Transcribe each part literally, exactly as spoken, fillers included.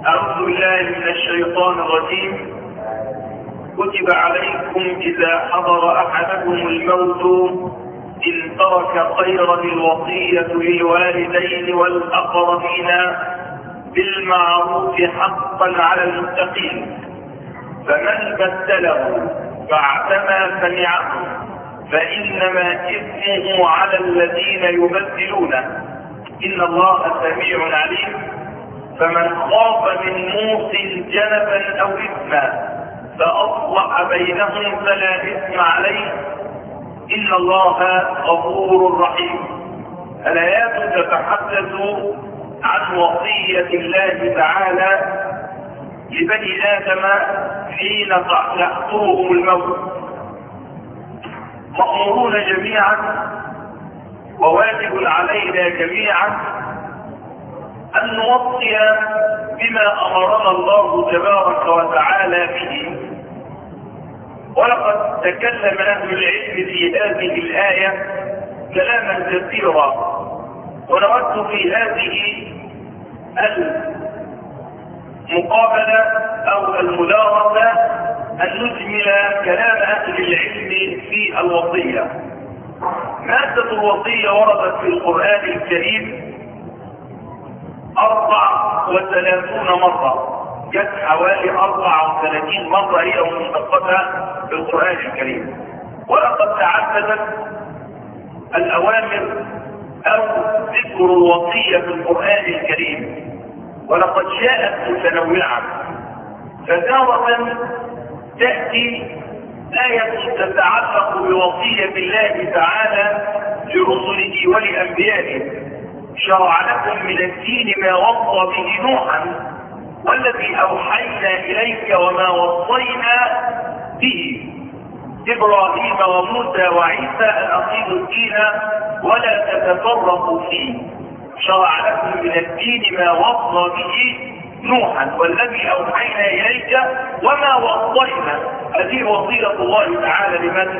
أعوذ بالله من الشيطان الرجيم. كتب عليكم إذا حضر أحدكم الموت إن ترك خيرا الوصية للوالدين والأقربين بالمعروف حقا على المتقين، فمن بدله بعدما سمعه فإنما إثمه على الذين يبدلونه، إن الله سميع عليم. فمن خاف من موص جنفا أو إثما فأصلح بينهم فلا إثم عليه، إن الله غفور رحيم. الآيات تتحدث عن وصية الله تعالى لبني آدم حين يحضرهم الموت. مأمورون جميعا وواجب علينا جميعا أن نوصي بما أمرنا الله تبارك وتعالى به. ولقد تكلم أهل العلم في هذه الآية كلاما كثيرا، ونود في هذه المقابلة أو المدارسة أن نجمل كلام أهل العلم في الوصية. مادة الوصية وردت في القرآن الكريم أربع وثلاثون مرة، جت حوالي أربع وثلاثين مرة هي مشتقتها في القرآن الكريم. ولقد تعددت الأوامر أو ذكر الوصية في القرآن الكريم، ولقد جاءت متنوعة. فتارة تأتي آية تتعلق بوصية الله تعالى لرسله ولأنبيائه: شرع لكم من الدين ما وصى به نوحا والذي أوحينا إليك وما وصينا به إبراهيم وموسى وعيسى أن أقيموا الدين ولا تتفرقوا فيه. شرع لكم من الدين ما وصى به نوحا والذي أوحينا إليك وما وصينا. هذه وصية الله تعالى لمن؟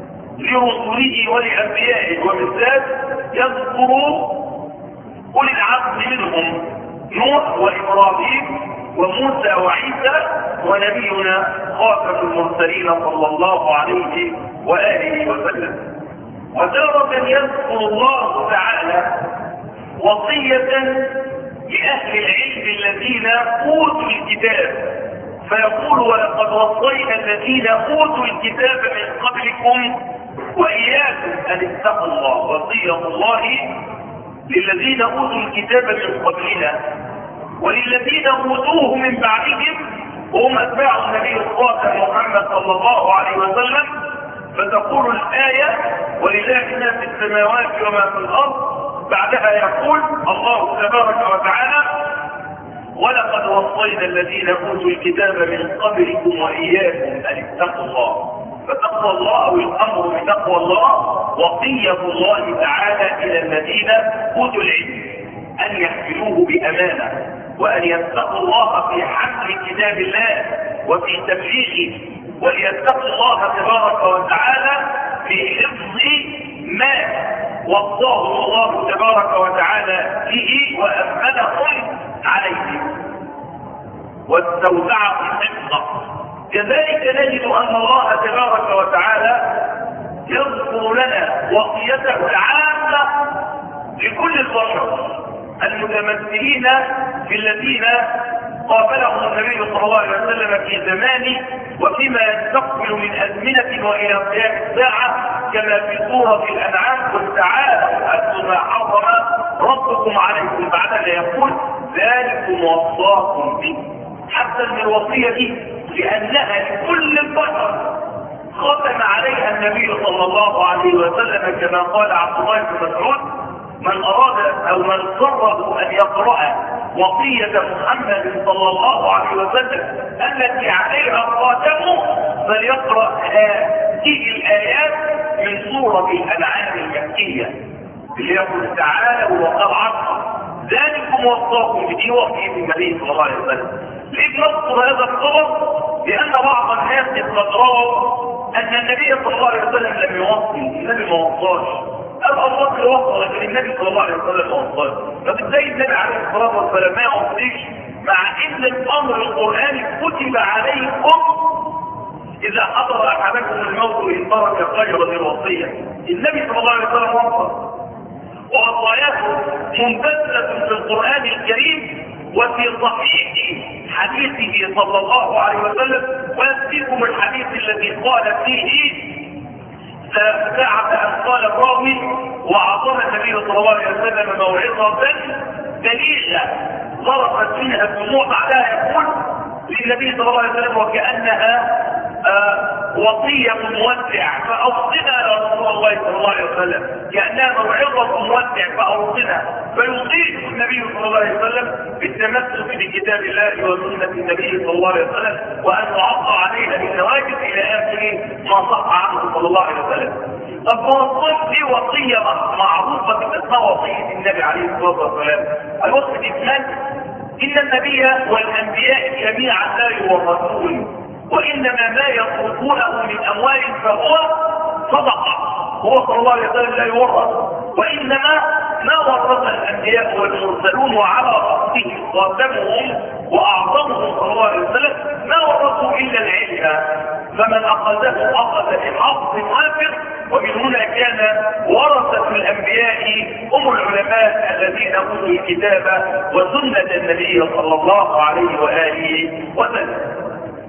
لرسله ولأنبيائه، وبالذات يذكر أولي العزم منهم نوح وإبراهيم وموسى وعيسى ونبينا خاتم المرسلين صلى الله عليه وآله وسلم. وتارة يذكر الله تعالى وصية لأهل العلم الذين أوتوا الكتاب فيقول: ولقد وصينا الذين أوتوا الكتاب من قبلكم وإياكم أن اتقوا الله. وصية الله للذين أوتوا الكتاب من قبلنا وللذين أوتوه من بعدهم وهم أتباع النبي الخاتم محمد صلى الله عليه وسلم. فتقول الآية: ولله ما في السماوات وما في الأرض. بعدها يقول الله تبارك وتعالى: ولقد وصينا الذين أوتوا الكتاب من قبلكم وإياكم أن اتقوا الله. فتقوى الله أو الأمر بتقوى الله وصية الله تعالى إلى الذين أوتوا العلم أن يحملوه بأمانة وأن يتقوا الله في حمل كتاب الله وفي تبليغه، وليتقوا الله تبارك وتعالى في حفظ ما وصاه الله تبارك وتعالى به وأمنهم عليه واستودعهم حفظه. كذلك نجد أن الله تبارك وتعالى يذكر لنا وصيته العامة لكل البشر المتمثلين في الذين قابلهم النبي صلى الله عليه وسلم في زمانه وفيما يستقبل من أزمنة وإلى قيام الساعة، كما في سورة الأنعام: قل تعالوا أتلوا ما حرم ربكم عليكم. بعدها يقول: ذلكم وصاكم به. حتى من الوصية دي لأنها لكل البشر ختم عليها النبي صلى الله عليه وسلم، كما قال عبد الله بن مسعود: من أراد أو من قرر أن يقرأ وصية محمد صلى الله عليه وسلم التي عليها خاتمه فليقرأ هذه الآيات من سورة الأنعام المكية. ليقول تعالى: وقال عصر ذلكم وصاكم به وصية النبي صلى الله عليه وسلم. ليه نذكر هذا الخبر؟ لأن بعض الناس قد رووا أن النبي صلى الله عليه وسلم لم يوصي، النبي ما وصاش. أبقى الله اللي وصى، لكن النبي صلى الله عليه وسلم ما وصاش. فبالتالي النبي عليه الصلاة والسلام ما يوصيش، مع إن مثل امر القران كتب عليكم اذا حضر احدكم الموت ان ترك خيرا الوصيه. النبي صلى الله عليه وسلم وصى ووصاياه ممتثله في القران الكريم وفي صحيح حديثه صلى الله عليه وسلم. ويأتيكم الحديث الذي قال فيه ساعة أن قال الراوي وأعطانا النبي صلى الله عليه وسلم موعظة دليلة ضربت منها الدموع بعدها يقول للنبي صلى الله عليه وسلم وكأنها آه وصية مودع فأوصنا يا رسول الله صلى الله عليه وسلم، كأنها موعظة مودع فأوصنا. فيوصيه النبي صلى الله عليه وسلم بالتمسك بكتاب الله وسنة النبي صلى الله عليه وسلم وأن نعطى عليها بالنواجذ إلى آخر ما صح عنه صلى الله عليه وسلم. طب هو دي وصية معروفة باسمها وصية النبي عليه الصلاة والسلام. الوصية دي إن النبي والأنبياء جميعا لا يورثون، وإنما ما يتركونه من أموال فهو صدقة. هو صلى الله عليه وسلم لا يورث، وإنما ما ورث الأنبياء والمرسلون وعلى رأسهم قدمهم وأعظمهم صلى الله عليه وسلم ما ورثوا إلا العلم، فمن أخذه أخذ بحظ وافر. ومن هنا كان ورثة الأنبياء هم العلماء الذين أوتوا الكتاب وسنة النبي صلى الله عليه وآله وسلم.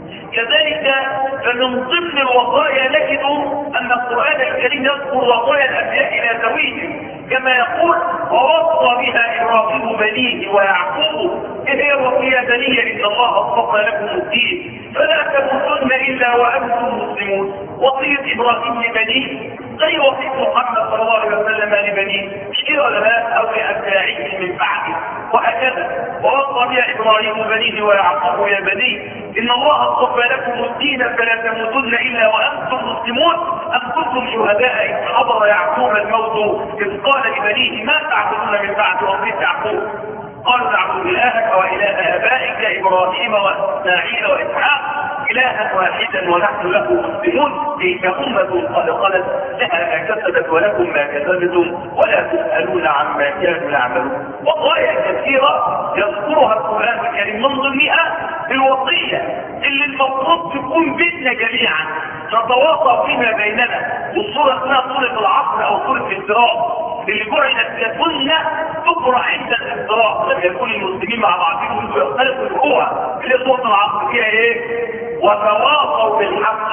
كذلك فمن ضمن الوصايا نجد أن القرآن الكريم يذكر وصايا الأنبياء إلى ذويهم كما يقول ووصى بها إبراهيم بنيه ويعقوب. إذ هي وصية بنية إن الله اصطفى لكم الدين فلا تموتن إلا وأنتم مسلمون. وصية إبراهيم لبنيه زي وصية محمد صلى الله عليه وسلم لبنيه شيء ولا لا أو لأتباعه من بعده وهكذا. ووصى بها إبراهيم بنيه ويعقوب يا بني إن الله اصطفى لكم الدين فلا تموتن إلا وأنتم مسلمون أم كنتم شهداء إذ حضر يعقوب الموت إذ قال لبنيه ما تعبدون من بعد وصية يعقوب قالوا نعبد إلهك وإله آبائك إبراهيم وإسماعيل وإسحاق إلها واحدا ونحن له مسلمون تلك أمة قد خلت لها ما كسبت ولكم ما كسبتم ولا تسألون عما كانوا يعملون. وصايا كثيرة يذكرها القرآن الكريم من ضمنها الوصية اللي المفروض تكون بيتنا جميعا نتواصى فيما بيننا. والصورة اسمها صورة العصر أو صورة الإسراء اللي جعلت كسنة تقرأ عند الإسراء لما يكون المسلمين مع بعضهم ويختلفوا القوة. اللي صورة العصر فيها إيه؟ وتواصوا بالحق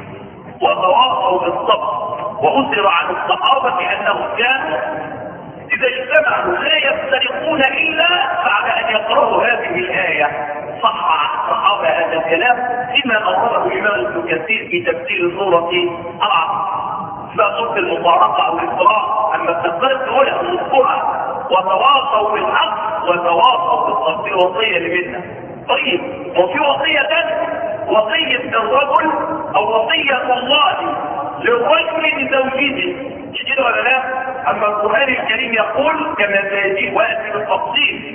وتواصوا بالصبر. وأثر عن الصحابة أنهم كانوا إذا اجتمعوا لا يفترقون إلا بعد أن يقرأوا هذه الآية. صح عن الصحابة هذا الكلام فيما أورده الإمام ابن كثير في تفسير سورة العصر اسمها سورة المباركة أو الإسراء. أما تقدر تقولها نذكرها وتواصوا بالحق وتواصوا بالصبر. وصية لبنا. طيب وفي وصية ثانية وصية الرجل أو وصية الله للرجل لزوجته كده ولا لا؟ أما القرآن الكريم يقول كما سيجي ويأتي بالتفصيل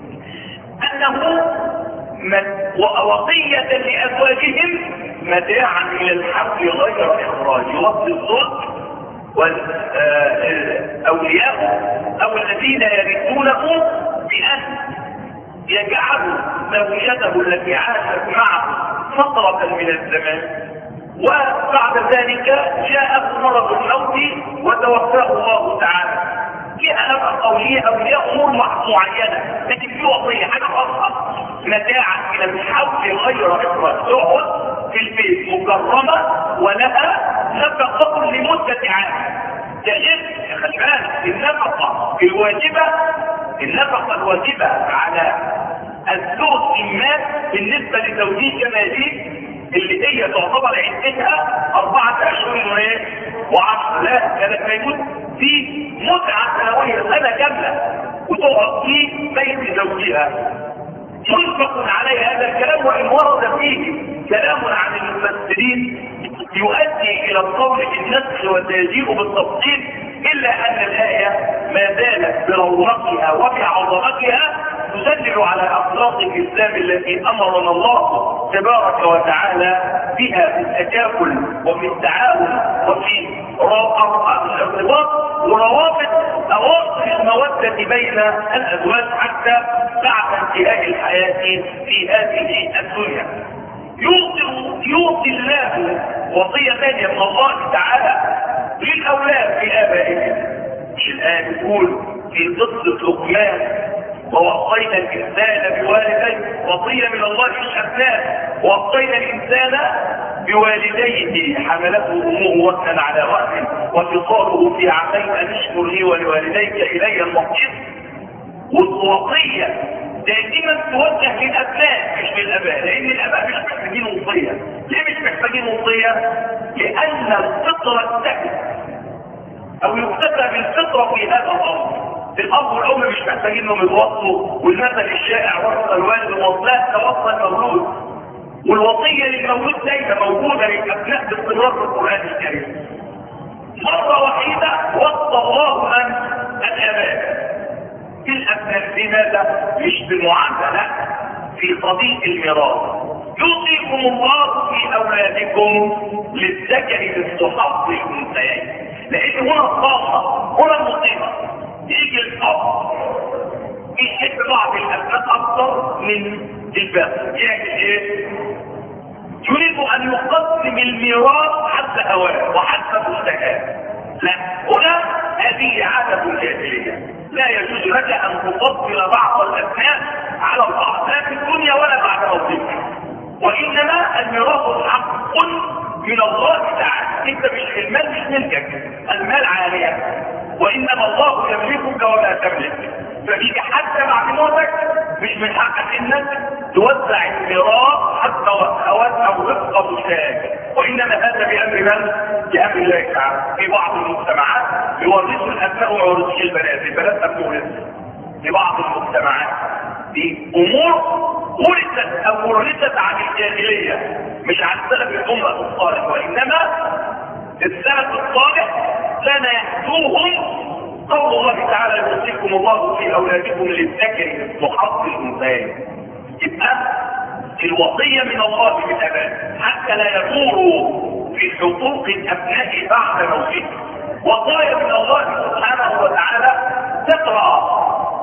أنه وصية لأزواجهم متاعا إلى الحمل غير إخراج. وصي الزوج والأولياء أو الذين يرثونه بأن يجعلوا زوجته التي عاشت معه فترة من الزمان وبعد ذلك جاء مرض الموت وتوفاه الله تعالى. فيها نفع قولية أولياء أمور معينة لكن في وصية حاجة خاصة متاعا إلى الحول غير إخراج. تقعد في البيت مكرمة ولها نفقة لمدة عام. تجد خلي بالك النفقة الواجبة النفقة الواجبة على الزوج المال بالنسبة لزوجيه كما يجب اللي هي تعتبر عدتها أربعة أشهر وعشر. لا كانت موجود في متعة سنوية سنة كاملة وتقعد في بيت زوجها. ينفق عليها هذا الكلام وإن ورد فيه كلام عن المفسرين يؤدي إلى القول بالنسخ والتجزئ بالتفصيل إلا أن الآية ما زالت برونقها وبعظمتها تدلل على أخلاق الإسلام التي أمرنا الله تبارك وتعالى بها في التكافل وفي التعاون وفي ارتباط وروابط اواصر المودة بين الازواج حتى بعد انتهاء الحياة في هذه الدنيا. يوصي يوصي الله وصية ثانية من الله تعالى للاولاد في ابائهم. مش الان يقول في قصة لقمان ووصينا الانسان بوالديه، وصية من الله للابناء، ووصينا الانسان بوالديه حملته امه وكلا على وهن وفصاله في عامين ان اشكر لي ولوالديك الي المصير. والوصية دائما توجه للابناء مش للاباء، لان الاباء مش محتاجين وصية. ليه مش محتاجين وصية؟ لان الفطرة تكتب او يكتفى بالفطرة في هذا الامر. الاب والام مش محتاجين انهم يتوصوا، والمثل الشائع وصل الوالد وصلات توصل المولود. والوصية للمولود دايما موجودة للابناء باستمرار في القرآن الكريم. مرة وحيدة وصى الله عن الاباء الابناء بماذا؟ مش بالمعاملة، في قضية الميراث. يوصيكم الله في اولادكم للذكر مثل حظ الانثيين. لان هنا الطاقة هنا المصيبة. يجي الاب يحب بعض الابناء اكثر من الباقي، يعمل ايه؟ يريد ان يقسم الميراث حتى هواه وحتى مستهاه. لا، هنا هذه عادة الجاهلية. لا يجوز لك ان تفضل بعض الابناء على البعض، لا في الدنيا ولا بعد موتك. وانما الميراث حق من الله تعالى. انت مش المال مش ملكك، المال عالية، وانما الله يملكك ولا تملك. ففيك حتى بعد موتك مش من حقك انك توزع الميراث حتى وهوات او وفق مشتاق، وانما هذا بامر من؟ بامر الله تعالى. في بعض المجتمعات يورثوا الابناء ويورثوا البنات، البنات لم تورث. في بعض المجتمعات في امور ورثت او ورثت عن الجاهليه، مش عن سلف الامه الصالح، وانما السلف الصالح كان يحدوهم قول الله تعالى يوصيكم الله في اولادكم للذكر مثل حظ الانثيين. يبقى الوصيه من الله بالاباء حتى لا يدوروا في حقوق الابناء بعد موتهم. وصايا من الله سبحانه وتعالى تقرا،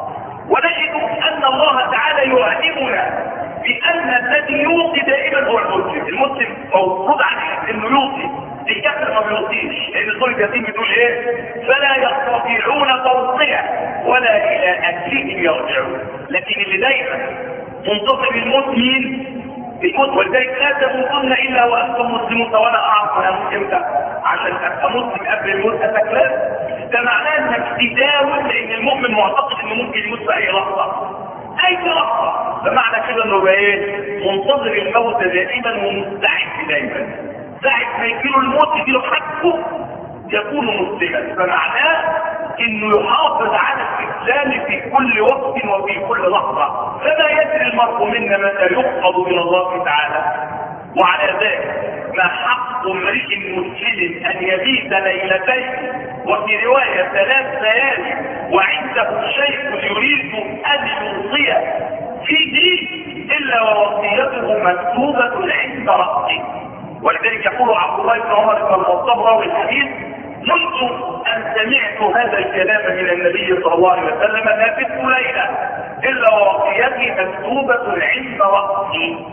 ونجد ان الله تعالى يعلمنا بان الذي يوصي دائما هو المسلم. المسلم مفروض عليه انه يوصي، الكافر ما بيوصيش، لان سوره ياسين بتقول ايه؟ فلا يستطيعون توصيه ولا الى اهلهم يرجعون. لكن اللي دايما منتصر المسلمين المسلم، ولذلك لا تموتن الا وانتم مسلمون. وانا اعرف انا امتى عشان ابقى مسلم قبل الموت اتكلم. ده معناه انك تداوم، لان المؤمن معتقد انه ممكن يموت في اي لحظه، اي لحظه. فمعنى كده انه بقى ايه؟ منتظر الموت دائما ومستعد دايما. ساعة ما يجيله الموت يجيله حقه يكون مسلما. فمعناه انه يحافظ على الاسلام في كل وقت وفي كل لحظة. فما يدري المرء منا متى يقبض من الله تعالى. وعلى ذلك ما حق امرئ مسلم ان يبيت ليلتين، وفي رواية ثلاث ليالي، وعنده شيخ يريد ان يوصي في دين الا ووصيته مكتوبة عند رأسه. ولذلك يقول عبد الله بن عمر بن الخطاب راوي الحديث: منذ ان سمعت هذا الكلام من النبي صلى الله عليه وسلم ما بت ليله الا ووصيتي مكتوبه عند راسي.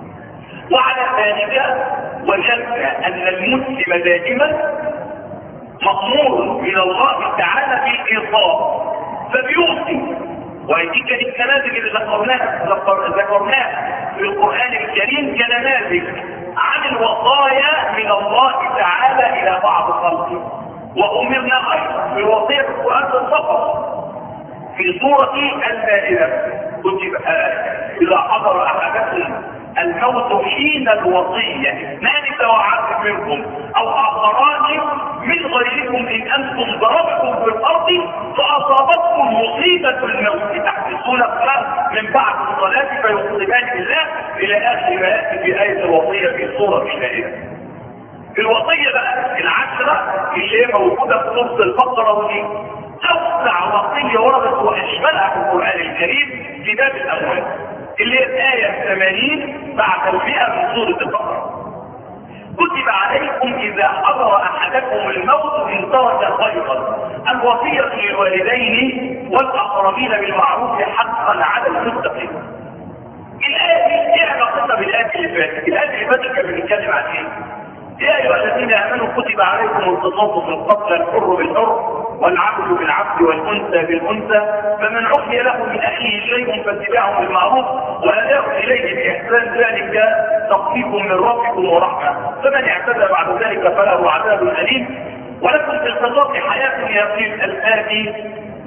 وعلى ذلك وجدنا ان المسلم دائما مأمور من الله تعالى بالايصاء فبيوصي. وهذه كانت نماذج اللي ذكرناها ذكرناها في القران الكريم كنماذج عن الوصايا من الله تعالى الى بعض خلقه. وامرنا ايضا بالوصيه في القران فقط في سوره المائده: كتب اذا حضر احدكم الموت حين الوصيه اثنان توعدت منكم او اخران من غيركم ان انتم ضربتم في الارض فاصابتكم مصيبه الموت تحدثون من بعد الصلاه فيقسمان بالله الى اخر ما ياتي في ايه الوصيه في سوره المائده. الوصيه بقى العشره اللي هي موجوده في نص البقره، ودي اوسع وصيه وردت واشملها في القران الكريم في باب الاموال، اللي هي الايه ثمانين بعد المئة من سوره البقره. كتب عليكم اذا حضر احدكم الموت ان ترك خيرا الوصيه للوالدين والاقربين بالمعروف حقا على المتقين. الايه دي ايه علاقتها بالايه اللي فاتت؟ الايه اللي فاتت كانت بتتكلم عن ايه؟ يا ايها الذين امنوا كتب عليكم القصاص في القتل الحر بالحر والعبد بالعبد والانثى بالانثى فمن عفي له من اخيه شيء فاتباع بالمعروف واداء اليه باحسان ذلك تخفيف من ربكم ورحمه فمن اعتدى بعد ذلك فله عذاب اليم ولكم في القصاص حياه يا اولي الالباب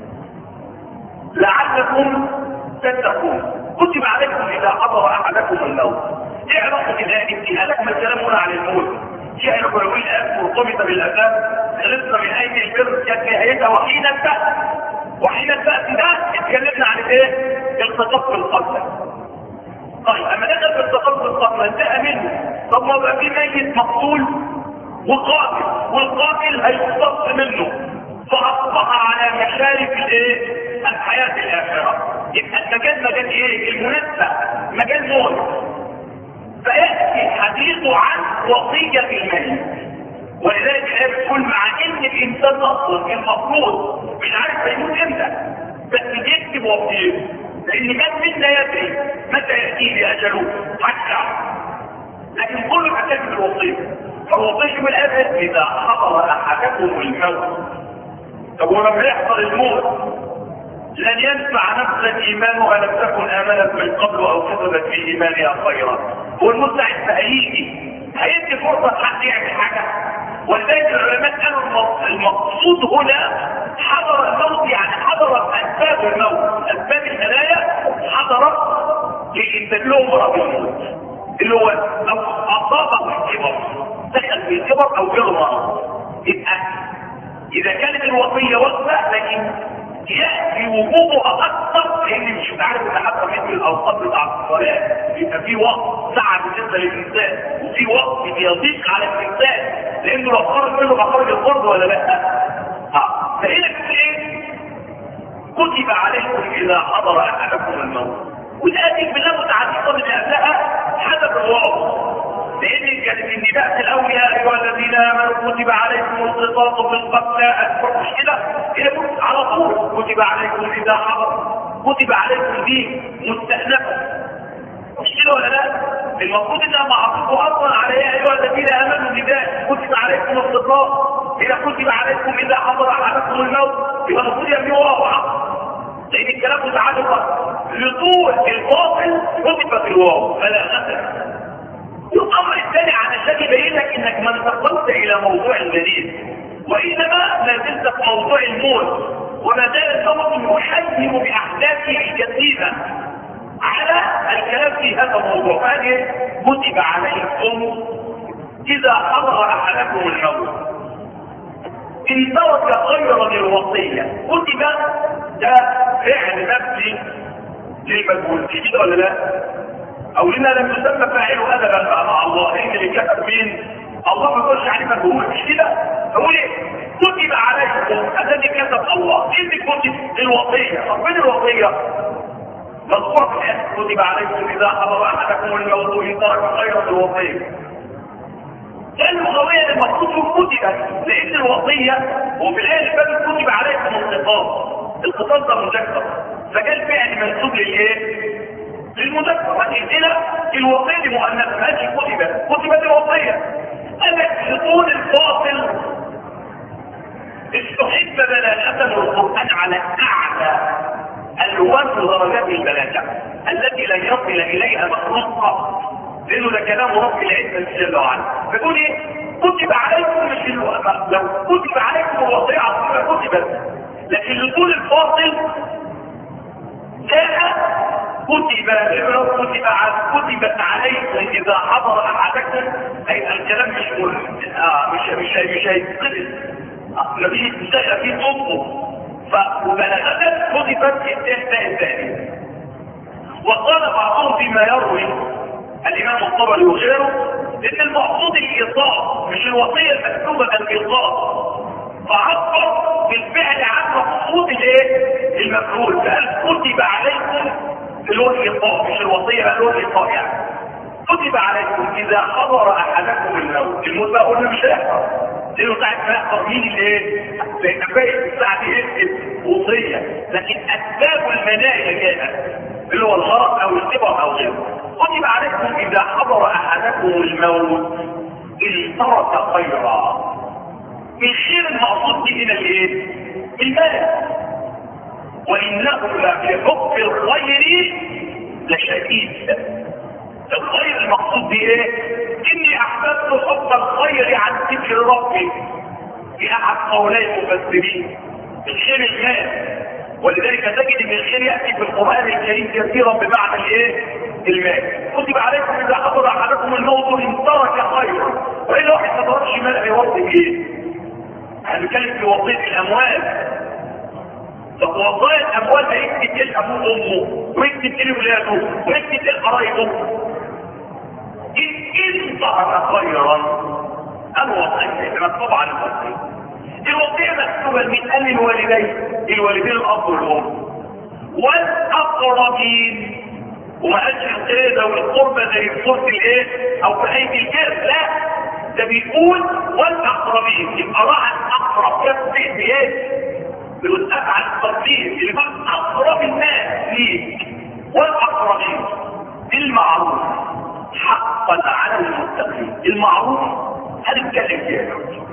لعلكم تتقون. كتب عليكم اذا حضر احدكم الموت. ايه علاقه الايه دي؟ هلك ما الكلام هنا عن الموت شيء كروي الاب مرتبطه بالاسباب خلصنا من اي البر كانت نهايتها وحين البأس. وحين البأس ده اتكلمنا عن ايه؟ الخطاب في القتل. طيب اما دخل في الخطاب في القتل انتهى منه. طب ما بقى في ميت مقتول وقاتل والقاتل هيقتص منه فاصبح على مشارف الايه؟ الحياه الاخره. يبقى المجال مجال ايه؟ المناسبه مجال موت. فيأتي الحديث عن وصية الميت ولذلك الآية بتقول مع ان الانسان اصلا المفروض مش عارف هيموت امتى بس يكتب وصيته لان من منا يدري متى يأتيه اجله حتى لكن كله محتاج الوصية. فالوصية من الآية اذا حضر احدكم الموت. طب ولما يحصل الموت لن ينفع نفسا ايمانها لم تكن امنت من قبل او كسبت في ايمانها خيرا. والمستعد هيجي هيدي فرصه حد يعمل حاجه. ولذلك العلماء قالوا المقصود هنا حضر الموت يعني حضرت اسباب الموت اسباب الهدايا حضرت لانتقلهم مرض الموت اللي هو لو اصابه الكبر دخل في الكبر او جرى. يبقى اذا كانت الوصيه وقفه لكن يأتي وجوبها أكثر لأن مش عارف إن حتى مثل الأوقات بتاع الصلاة يبقى في وقت ساعة بالنسبة للإنسان وفي وقت بيضيق على الإنسان لأنه لو خرج منه بخرج الفرض ولا لا؟ اه فهنا كتب إيه؟ كتب عليكم إذا حضر أحدكم الموت. والآتي بالله متعددة من قبلها حدث الواقع لأن كانت النداء في الأول يا أيها الذين آمنوا كتب عليكم القصاص في القتلى أكبر مشكلة هي على طول كتب عليكم إذا حضر كتب عليكم دي مستأنفة مشكلة ولا لا؟ المفروض إنها معطوفة أصلا على يا أيها الذين آمنوا النداء كتب عليكم القصاص إذا كتب عليكم إذا حضر أحدكم الموت يبقى المفروض يبني واقع لأن الكلام متعلق لطول الباطل كتب في الواو فلا غسل. الامر الثاني علشان يبين لك انك ما انتقلت الى موضوع الجديد وانما ما زلت في موضوع الموت وما زال الموت يحجم باحداثه الجديده على الكلام في هذا الموضوع. فهذه كتب عليكم اذا حضر احدكم الموت ان ترك خيرا الوصيه. كتب ده فعل مبني للمجهول كده ولا لا؟ او لنا لم يسمى فاعله ادبا مع الله لان اللي كتب مين؟ الله ما يقولش عليه مجهول مش كده؟ فقول ايه؟ كتب عليكم الذي كتب الله. ايه اللي كتب؟ الوصيه. طب فين الوصيه؟ مذكور في الايه كتب عليكم اذا حضر احدكم الموت ان ترك خيرا الوصيه. لان الوصيه المفروض كتبت لان الوصيه وفي الايه اللي فاتت كتب عليكم القصاص. القصاص ده مذكر فكان فعل منسوب للايه؟ للمذكر. والإنزلة الوصية مؤنثة ماشي كتبت كتبت الوصية. قالت لطول الفاصل استحب بلاغة القرآن على أعلى ألوان درجات البلاغة التي لن يصل إليها مخلوق قط لأنه ده كلام رب العزة جل وعلا. بتقول إيه؟ كتب عليكم مش لو كتب عليكم الوصية عظيمة كتبت لكن لطول الفاصل جاء كتب كتب كتبت عليكم اذا حضر احدكم اي الكلام مش آه مش مش مش هيتقبل مفيش مستشفى فيه طبه فبلاغتك كتبت التهدئ الثاني. وقال بعضهم فيما يروي الامام الطبري وغيره ان المقصود الايصال مش الوصيه المكتوبه الايصال فعبر بالفعل عن مقصود الايه؟ المفعول. فقال كتب عليكم اللي هو الإيقاع مش الوصية بقى اللي هو الإيقاع يعني كتب كتب عليكم اذا حضر احدكم الموت. الموت بقى قلنا مش هيحضر، لانه ساعه ما يحضر مين اللي ايه؟ لان باقي الساعه دي ايه؟ وصيه. لكن اسباب المنايا جاءت اللي هو الغرق او الكبر او غيره. كتب عليكم اذا حضر احدكم الموت ان ترك خيرا. الخير المقصود به هنا الايه؟ المال. وانه لبحب الخير لشديد. الخير المقصود به ايه؟ اني احببت حب الخير عن ذكر ربي في احد قولي المفسرين. الخير المال، ولذلك تجد ان الخير ياتي في القران الكريم كثيرا بمعنى الايه؟ المال. كتب عليكم اذا حضر احدكم الموت ان ترك خيرا. والا واحد ما تركش مال هيوصي بايه؟ هنتكلم في وصيه الاموال. طب وصايا الاموال هيكتب ايه ابوه وامه ويكتب ايه ولاده ويكتب ايه قرايبه؟ ان ترك خيرا الوصيه مكتوب على الوصيه. الوصيه مكتوبه من اهل الوالدين، الوالدين الاب والام والاقربين. وما قالش القربة والقربة زي القرب الايه او في ايدي الجرد، لا ده بيقول والاقربين. يبقى راح الاقرب يفتح بايه؟ بيقول افعل الترتيب اللي بقى اقرب الناس ليه. والاقربين بالمعروف حقا على المتقين. المعروف هنتكلم فيها.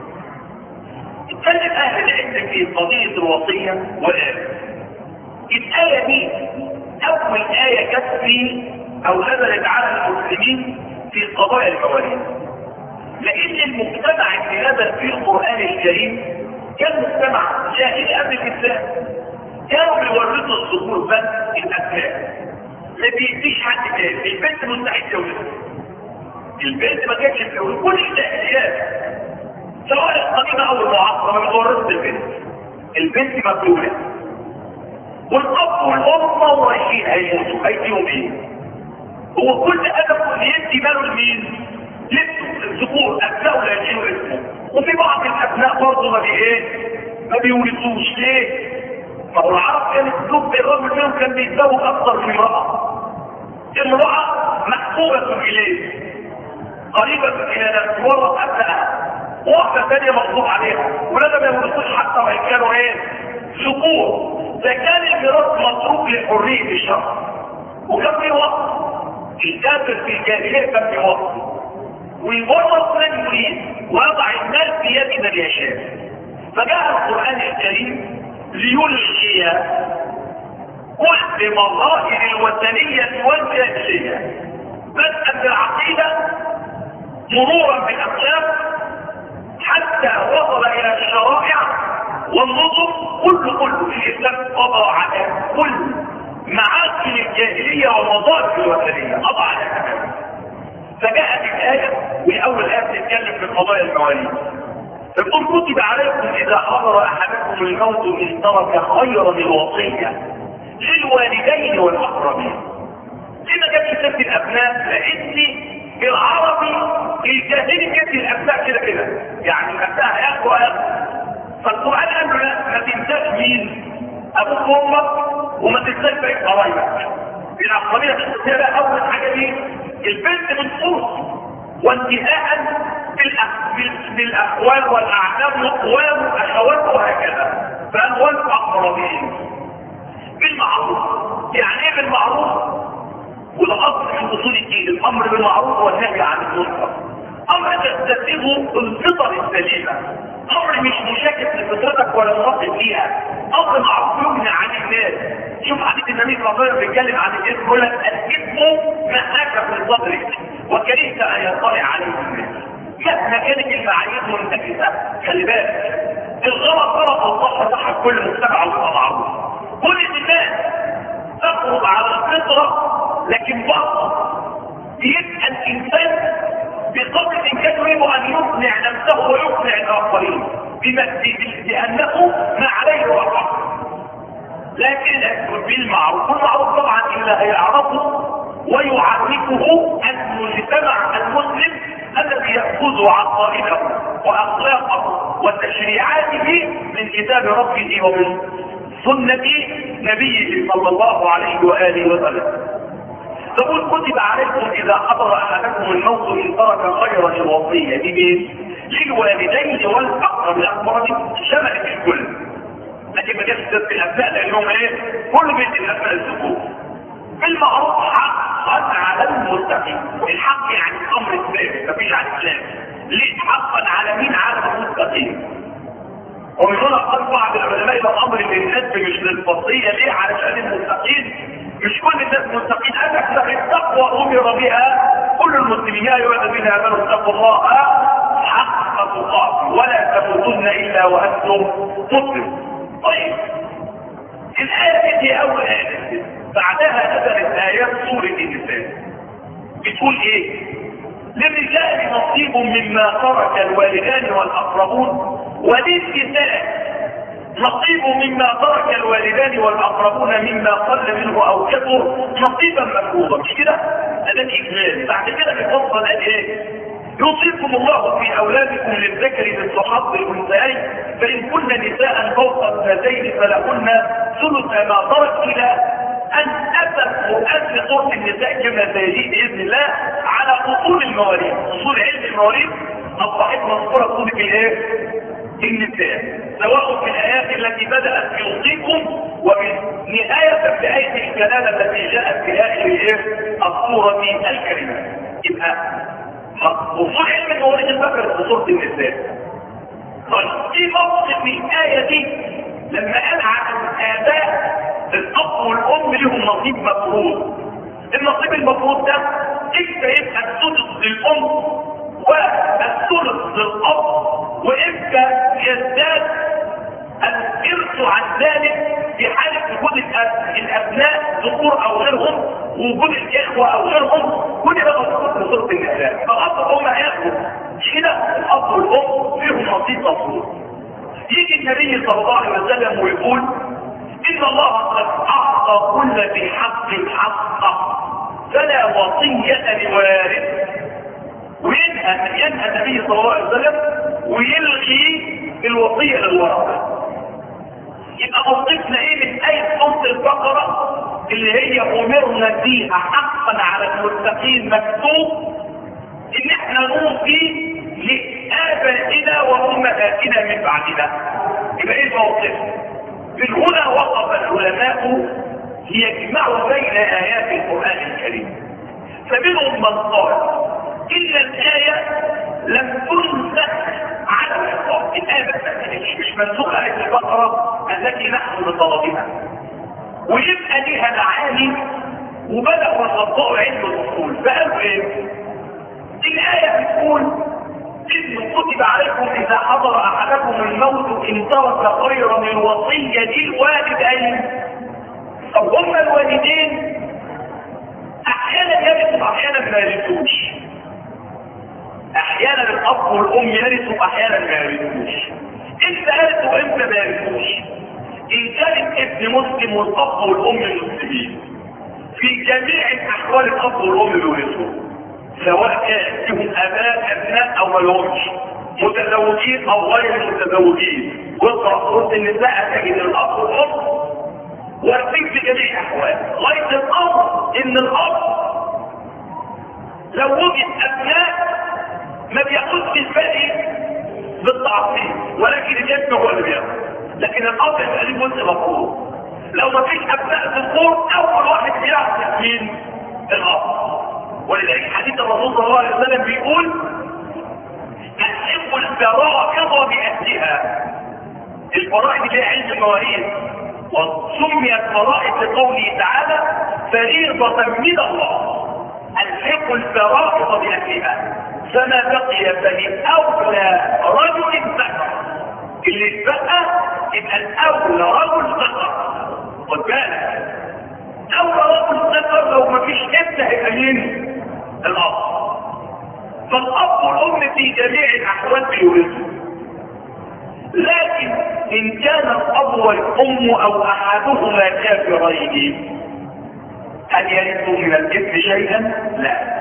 اتكلم اهل العلم في قضيه الوصيه والايه. الايه دي اول ايه جت في او نزلت على المسلمين في قضايا المواريث، لان المجتمع اللي نزل فيه القران الكريم كان مجتمع جاهلي قبل الاسلام. كانوا بيورثوا الذكور بس الابناء، ما بيديش حد تاني. البنت مستحيل تولد، البنت ما كانتش بتولد. كل الجاهليات سواء القديمه او المعاصره ما بتورثش البنت. البنت ما بتولد، والاب والام مواشين هيموتوا هيديهم ايه؟ هو كل ادب يدي باله لمين؟ للذكور. ابنائه لا يدينوا اسمه. وفي بعض الابناء برضه ما بي ايه؟ ما بيولدوش. ليه؟ ما هو العرب كانت تدب الرجل منهم كان بيتزوج اكثر من امراه. امراه محبوبه اليه قريبه الى نفسه ورث ابنائها، واحده ثانيه مغضوب عليها ولادها ما يورثوش حتى وان كانوا ايه؟ ذكور. فكان الميراث متروك لحريه الشرع. وكان في وقت الكافر في الجاهليه كان في وقت ويورث من يريد ويضع المال في يد من يشاء. فجاء القران الكريم ليلغي كل مظاهر الوثنيه والجاهليه بدءا بالعقيده مرورا بالاخلاق حتى وصل الى الشرائع والنظم. كل كل الاسلام قضى على كل معاصي الجاهليه ومظاهر الوثنيه، قضى على كمان. فجاءت الايه واول ايه بتتكلم في قضايا المواريث. فبتقول كتب عليكم اذا حضر احدكم الموت ان ترك خيرا الوصيه للوالدين والاقربين. لما جابش سيره الابناء؟ لان العربي الجاهلي كانت الابناء كده كده، يعني الابناء هياخدوا هياخدوا. فالقران قال له لا، ما تنساش مين؟ ابوك وامك، وما تنساش بقيه قرايبك. الاقربيه الشخصيه بقى اول حاجه دي البنت بتفوز، وانتهاء بالاخوال والاعلام واقوام واخوات وهكذا. فالوالد اقربين بالمعروف. يعني ايه بالمعروف؟ والاصل في اصول الدين الامر بالمعروف والنهي عن المنكر. امر تستفيده الفطر السليمه، امر مش مشاكل لفطرتك ولا مناقض ليها، امر معروف يبنى عن الناس. شوف حديث النبي صلى الله عليه وسلم بيتكلم عن الاثم، يقول لك الاثم ما حاك في صدرك وكرهت ان يطلع عليه الناس. مهما كانت المعايير منتكسه خلي بالك، الغلط غلط والصح صح في كل مجتمع ويبقى معروف. كل الناس تخرج على الفطره، لكن بعض يبقى الانسان بقدر الامكان يريد ان يقنع نفسه ويقنع الاخرين بانه ما عليه وقع. لكن بالمعروف، والمعروف طبعا الا هيعرفه ويعرفه المجتمع المسلم الذي ياخذ عقائده واخلاقه وتشريعاته من كتاب ربه ومن سنه نبيه صلى الله عليه واله وسلم. تقول كتب عليكم اذا حضر احدكم الموت ان ترك خيرا الوصيه دي للوالدين والاقرب. الاقرب شملت الكل، لكن ما جاش في الابناء لانهم ايه؟ كل بيت الابناء الذكور. بالمعروف حقا على المتقين. الحق يعني امر اسلامي، مفيش على الاسلام. ليه حقا على مين؟ على المتقين. ومن هنا قال بعض العلماء الامر للناس مش للفضيه. ليه؟ علشان المتقين مش كل الناس متقين. ابدا التقوى امر بها كل المسلمين. يا ايها الذين امنوا اتقوا الله حق تقاته ولا تموتن الا وانتم مسلمون. طيب الايه دي اول ايه، بعدها نزلت ايات سوره النساء بتقول ايه؟ للرجال نصيب مما ترك الوالدان والاقربون وللنساء نصيب مما ترك الوالدان والاقربون مما قل منه او كثر نصيبا مفروضا. مش كده؟ ده اجمال. بعد كده بيفصل قال ايه؟ يوصيكم الله في اولادكم للذكر مثل حظ الانثيين فان كن نساء فوق اثنتين فلهن ثلث ما ترك الى ان اتت قران سوره النساء كما سيجيء باذن الله على اصول المواريث. اصول علم المواريث اصبحت مذكوره في سوره الايه؟ النساء، سواء في الايات التي بدات في يوصيكم وبنهايه في ايه الكلام التي جاءت في اخر السوره الكريمه. يبقى اصول علم المواريث ذكرت في سوره النساء. طيب في موقف في الايه دي لما قال عن الاباء الاب والام لهم نصيب مفروض. النصيب المفروض ده امتى يبقى السدس للام والثلث للاب، وامتى يزداد الارث عن ذلك في حاله وجود الابناء ذكور او غيرهم ووجود الاخوه او غيرهم. كل ده مذكور في سوره النساء. فالاب والام هياخدوا هنا الاب والام فيهم نصيب مفروض. يجي النبي صلى الله عليه وسلم ويقول ان الله قد اعطى كل ذي حق حقه فلا وصيه لوارث، وينهى ينهى النبي صلى الله عليه وسلم ويلغي الوصيه للورثه. يبقى موقفنا ايه من ايه سوره البقره اللي هي امرنا فيها حقا على المتقين مكتوب ان احنا نوصي لابائنا وامهاتنا من بعدنا. يبقى ايه موقفنا؟ من هنا وقف العلماء ليجمعوا بين ايات القران الكريم، فمنهم من قال ان الايه لم تنسخ على الاطلاق. الايه مش منسوخه ايه البقره التي نحن بطلبها، ويبقى لها معاني. وبداوا يطبقوا علم الاصول فقالوا ايه؟ الايه بتقول إن كتب عليكم إذا حضر أحدكم الموت إن ترك خيرا الوصية للوالدين. طب هم الوالدين أحيانا يرثوا أحيانا ما يرثوش. أحيانا الأب والأم يرثوا أحيانا ما يرثوش. إمتى يرثوا وإمتى ما يرثوش؟ إن كان ابن مسلم والأب والأم مسلمين في جميع الأحوال الأب والأم يورثون، سواء كان لهم اباء ابناء او ملهمش، متزوجين او غير متزوجين. واقرا سوره النساء تجد الاب والام وارثين في جميع الاحوال، غايه الامر ان الاب لو وجد ابناء ما بياخدش الباقي بالتعصيب، ولكن الابن هو اللي بياخد. لكن الاب يبقى له جزء مفروض. لو ما فيش ابناء ذكور اول واحد بيعرف مين؟ الاب. ولذلك حديث الرسول صلى الله عليه وسلم بيقول الحب الفرائض بأهلها. الفرائض اللي هي علم المواريث، وسميت فرائض لقوله تعالى فريضة من الله. الحب الفرائض بأهلها، فما بقي فلأولى رجل ذكر. اللي اتبقى يبقى الأولى رجل ذكر. خد بالك، أولى رجل ذكر لو مفيش ابن هيبقى مين؟ الأب. فالأب والأم في جميع الأحوال بيورثوا، لكن إن كان الأب والأم أو أحدهما كافرين هل يرثوا من الابن شيئا؟ لا.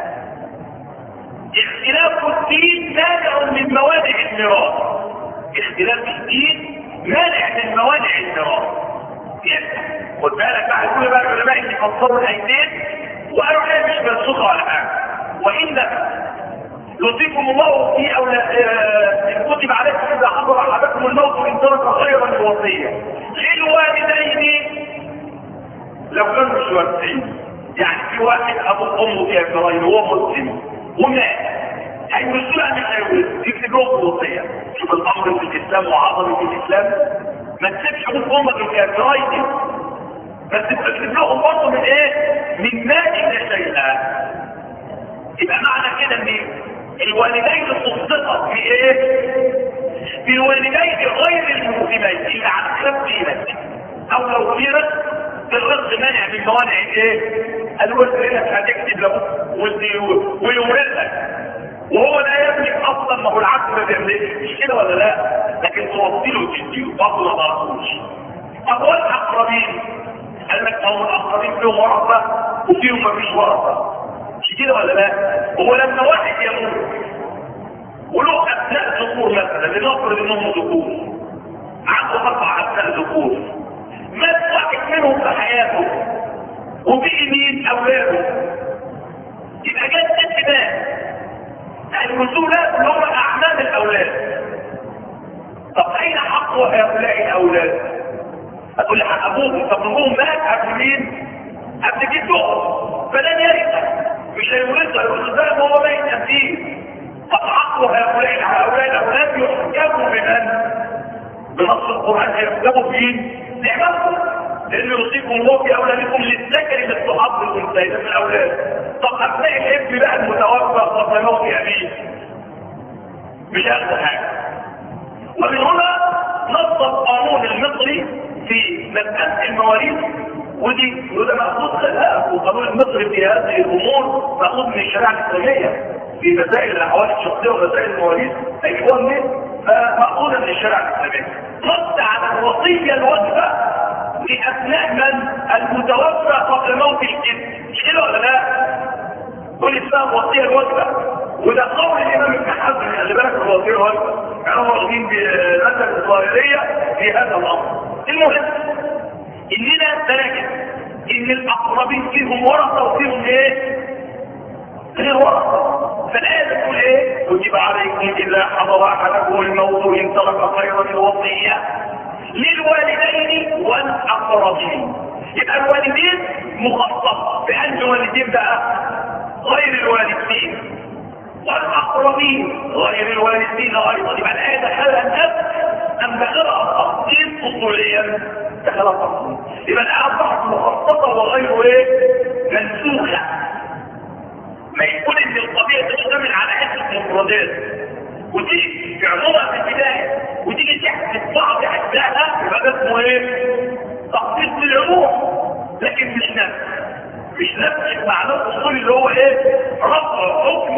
اختلاف الدين مانع من موانع الميراث. اختلاف الدين مانع من موانع الميراث. خد بالك بقى، كل بقى العلماء اللي فسروا الايتين وقالوا هي مش منسوخه ولا حاجه، وانما يوصيكم الله في اولاد ان كتب عليكم اذا حضر احدكم الموت ان ترك خيرا الوصيه للوالدين لو كانوا مش وارثين. يعني في واحد ابو امه كافرين وهو مسلم ومات، هيوصوا له مش هيورث، يكتب له الوصيه. شوف الامر في الاسلام وعظمه الاسلام، ما تسيبش ابو امك الكافرين بس تكتب لهم برضه من ايه؟ من مال شيئا. يبقى معنى كده ان الوالدين تصدقا في ايه؟ في الوالدين غير المسلمين اللي على خلاف دينك، او لو دينك الرزق مانع من موانع ايه؟ الورث لك هتكتب له ويورثك، وهو لا يملك اصلا، ما هو العكس ما بيملكش، مش كده ولا لا؟ لكن توصي له وتديه برضه ما تعرفوش. طب والاقربين؟ قال لك هم الاقربين فيهم ورثه وفيهم ما فيش ورثه، مش كده ولا لا؟ هو لما واحد يموت وله ابناء ذكور مثلا، لنفرض انهم ذكور، عنده اربع ابناء ذكور، مات واحد منهم في حياته وبقي مين؟ اولاده، يبقى جت ست مات، المسؤولات اللي هم اعمال الاولاد. طب اين حق هؤلاء الاولاد؟ هتقول لي حق ابوه، طب ابوهم مات قبل مين؟ قبل جدهم، فلن يرث، مش هيورثها، يورث ده وهو ميت قبليه. طب حق هؤلاء هؤلاء الاولاد يحكموا بمن؟ بنص القران هيحكموا فين؟ نعمتهم، لان يوصيكم الله في اولادكم للذكر مثل حظ الانثيين من الاولاد. طب ابناء الابن بقى المتوفى قبل موت ابيه مش هياخد حاجه. ومن هنا نص القانون المصري في مساله المواريث، ودي وده مأخوذ خلاف، والقانون المصري في هذه الامور مأخوذ من الشريعه الاسلاميه في مسائل الاحوال الشخصيه ومسائل المواريث، ايوه فمأخوذه من الشريعه الاسلاميه. نص على الوصيه الواجبه لابناء من؟ المتوفى قبل موت الجد، مش كده ولا لا؟ كل اسمها الوصيه الواجبه، وده قول الامام ابن حزم، خلي بالك الوصيه الواجبه كانوا واخدين بالمثل الظاهريه في هذا الامر. المهم اننا نجد ان الاقربين فيهم ورثه وفيهم ايه؟ غير ورثه. فالايه بتقول ايه؟ كتب عليكم اذا حضر احدكم الموت ان ترك خيرا الوصيه للوالدين والاقربين. يبقى الوالدين مخصص بأن الوالدين بقى غير الوالدين، والاقربين غير الوالدين ايضا. يبقى الايه دخلها النفس ام دخلها تخصيص اصوليا؟ دخلها تخصيص. يبقى الايه اصبحت مخصصه وغير ايه؟ منسوخه. ما يكون ان الطبيعه تشتمل على عده مفردات وتيجي في عمومها في البدايه وتيجي تحدث بعض اجزائها، يبقى ده اسمه ايه؟ تخصيص للعموم، لكن مش نفس. مش نفس المعنى الاصولي اللي هو ايه؟ رفع حكم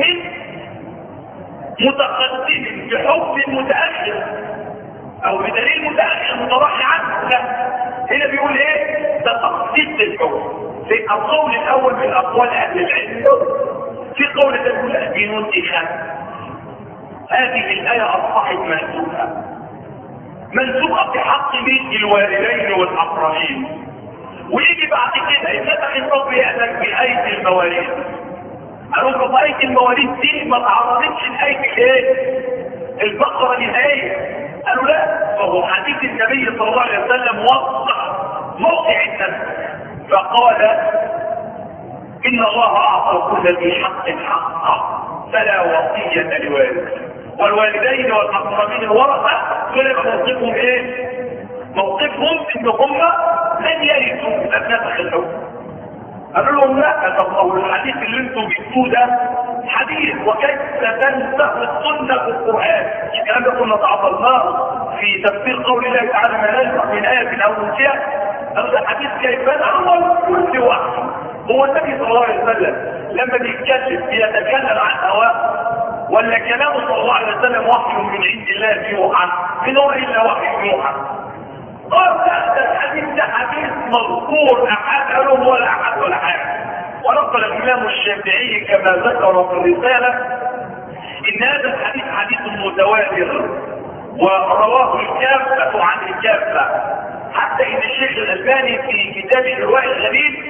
متقدم بحكم متاخر او بدليل متاخر متراخي عنه. لا، هنا بيقول ايه؟ ده تخصيص للحكم. في القول الاول من اقوال اهل العلم، في قول تقول بنسخ. هذه الايه اصبحت منسوخه، منسوخه في حق مين؟ الوالدين والاقربين. ويجي بعد كده يفتح الرب يأذن بآية المواريث. قالوا له آية المواريث دي ما تعرضتش لآية الايه؟ البقرة نهائيا. قالوا لا، فهو حديث النبي صلى الله عليه وسلم وضح موقع النفس فقال إن الله أعطى كل ذي حق حقه فلا وصية لوالد. والوالدين والأقربين الورثة دول موقفهم ايه؟ موقفهم ان هم لن يرثوا ابناء الحكم. قالوا لهم لا، طب الحديث اللي انتم جبتوه ده حديث وكيف تنسخ السنه في القران. الكلام ده كنا تعرضناه في تفسير قول الله تعالى ما يلزم من ايه او نسيها. هذا الحديث كيف اول كل واحد هو النبي صلى الله عليه وسلم لما بيتكلم بيتكلم عن هواه، ولا كلامه صلى الله عليه وسلم وحي من عند الله يوحى من هو الا وحي يوحى؟ قال لا، الحديث ده حديث مذكور احد قالوا ولا احد ولا حاجه. ونقل الامام الشافعي كما ذكر في الرساله ان هذا الحديث حديث متواتر ورواه الكافه عن الكافه، حتى ان الشيخ الالباني في كتاب الروايه الغريب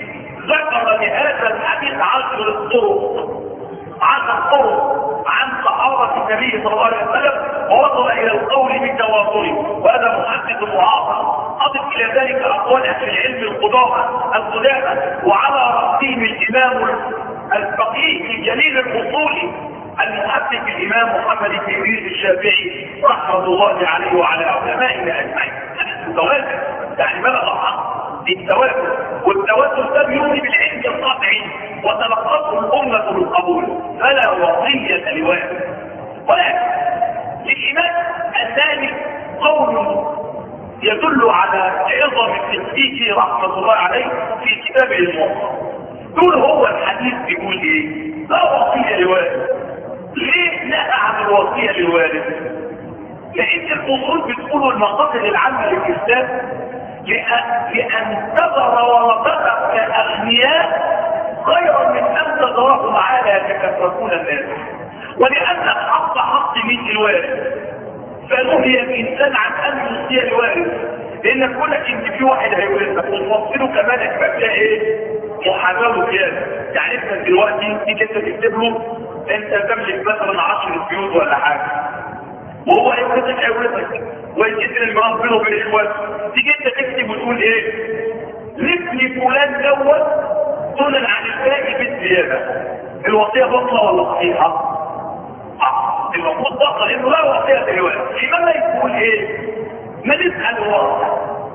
ذكر لهذا الحديث عشر الطرق عشر طرق عن صحابة النبي صلى الله عليه وسلم ووصل الى القول بتواصله، وهذا محدث معاصر. اضف الى ذلك اقوال اهل العلم القدامى القدامى وعلى راسهم الامام الفقيه جليل الاصول المحدث الامام محمد بن ادريس الشافعي رحمه الله عليه وعلى علمائنا اجمعين. التواتر يعني بلغ الحق التواتر، والتواتر ده بيؤتي بالعلم القاطعي وتلقته الامه بالقبول، فلا وصيه لوارث. ولكن الامام الثاني قول يدل على عظم التدقيق رحمه الله عليه في كتابه الموضوع. دول هو الحديث بيقول ايه؟ لا وصيه لوارث. ليه نهى عن الوصيه للوارث؟ لان الاصول بتقول المقاصد العامه للاسلام لان تذر ورثتك كاغنياء خيرا من ان تذرهم على يتكففون الناس، ولان الحق حق من الوارث فنهي الانسان عن ان يوصي الوارث، لان كونك ان في واحد هيورثك وتوصله كمان يبقى فيها ايه؟ محاماه وكياس. يعني انت دلوقتي تيجي انت تكتب له انت تملك مثلا عشر بيوت ولا حاجه، وهو هيورثك هيورثك ويجد المرام بينه وبين اخواته، تيجي انت تكتب وتقول ايه؟ لابن فلان دوت دولا عن الباقي بالزياده. الوصيه باطله ولا صحيحه؟ اه المفروض باطله لانه لا وصيه للوارث. الامام يقول ايه؟ ما نسال الورثه،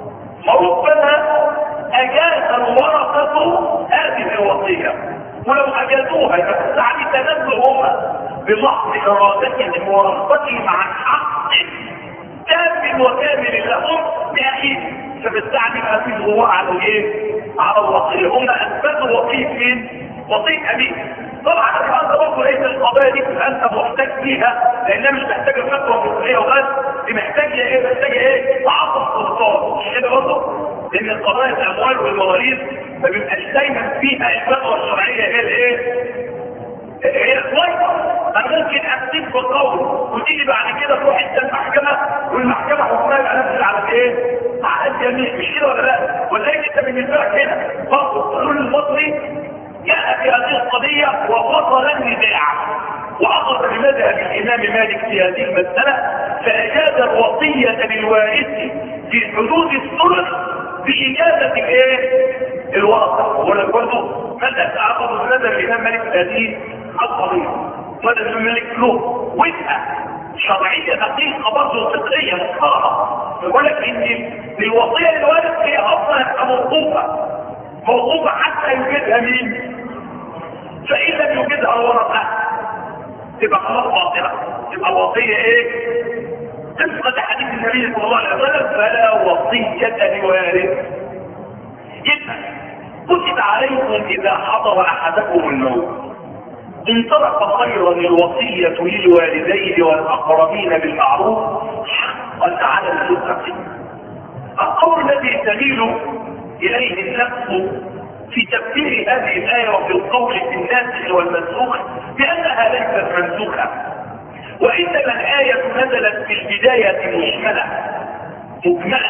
فربما اجاز الورثه هذه الوصيه، ولو اجازوها يبقى عليه تنزلهم بمحض ارادتهم ورغبتهم عن حق تام وكامل لهم باخيهم، فبالتالي هذه الغواء على الايه؟ على الوصيه. هم اثبتوا وصيه فين؟ وصيه ابيه. طبعا انت برضه ليس القضايا دي انت محتاج فيها لانها مش محتاجه فتوى فقهيه وبس، دي محتاجه ايه؟ محتاجه ايه؟ تعاطف سلطان، مش كده برضه؟ لان القضايا الاموال والمواريث ما بيبقاش دايما فيها الفتوى الشرعيه هي الايه؟ هي الكويسه. انا ممكن اكتب بقول وتيجي بعد كده تروح انت المحكمه والمحكمه حكمها يبقى نفس على ايه؟ على الجميع، مش كده ولا لا؟ ولكن انت بالنسبه لك هنا برضه القانون المصري جاء في هذه القضيه وفصل النزاع واخذ بمذهب الامام مالك في هذه المساله، فاجاز الوصيه للوارث في حدود الثلث باجازه الايه؟ الورثه. ولا برضه ماذا تعرض ماذا الامام مالك في هذه القضيه؟ ماذا الامام مالك له وجهه شرعيه دقيقه برضه فقهيه محترمه، يقول لك ان الوصيه للوارث هي اصلا موقوفه موقوفه حتى يوجدها مين؟ فان لم يوجدها الورثه تبقى خلاص باطله، تبقى الوصيه ايه؟ تبقى حديث النبي صلى الله عليه وسلم فلا وصيه لوارث. يبقى كتب عليكم اذا حضر احدكم الموت ان ترك خيرا الوصيه للوالدين والاقربين بالمعروف حقا على المتقين. القول الذي تميل اليه النفس في تفسير هذه الايه وفي القول في الناسخ والمنسوخ بانها ليست منسوخه، وانما الايه نزلت في البدايه مجمله مجمله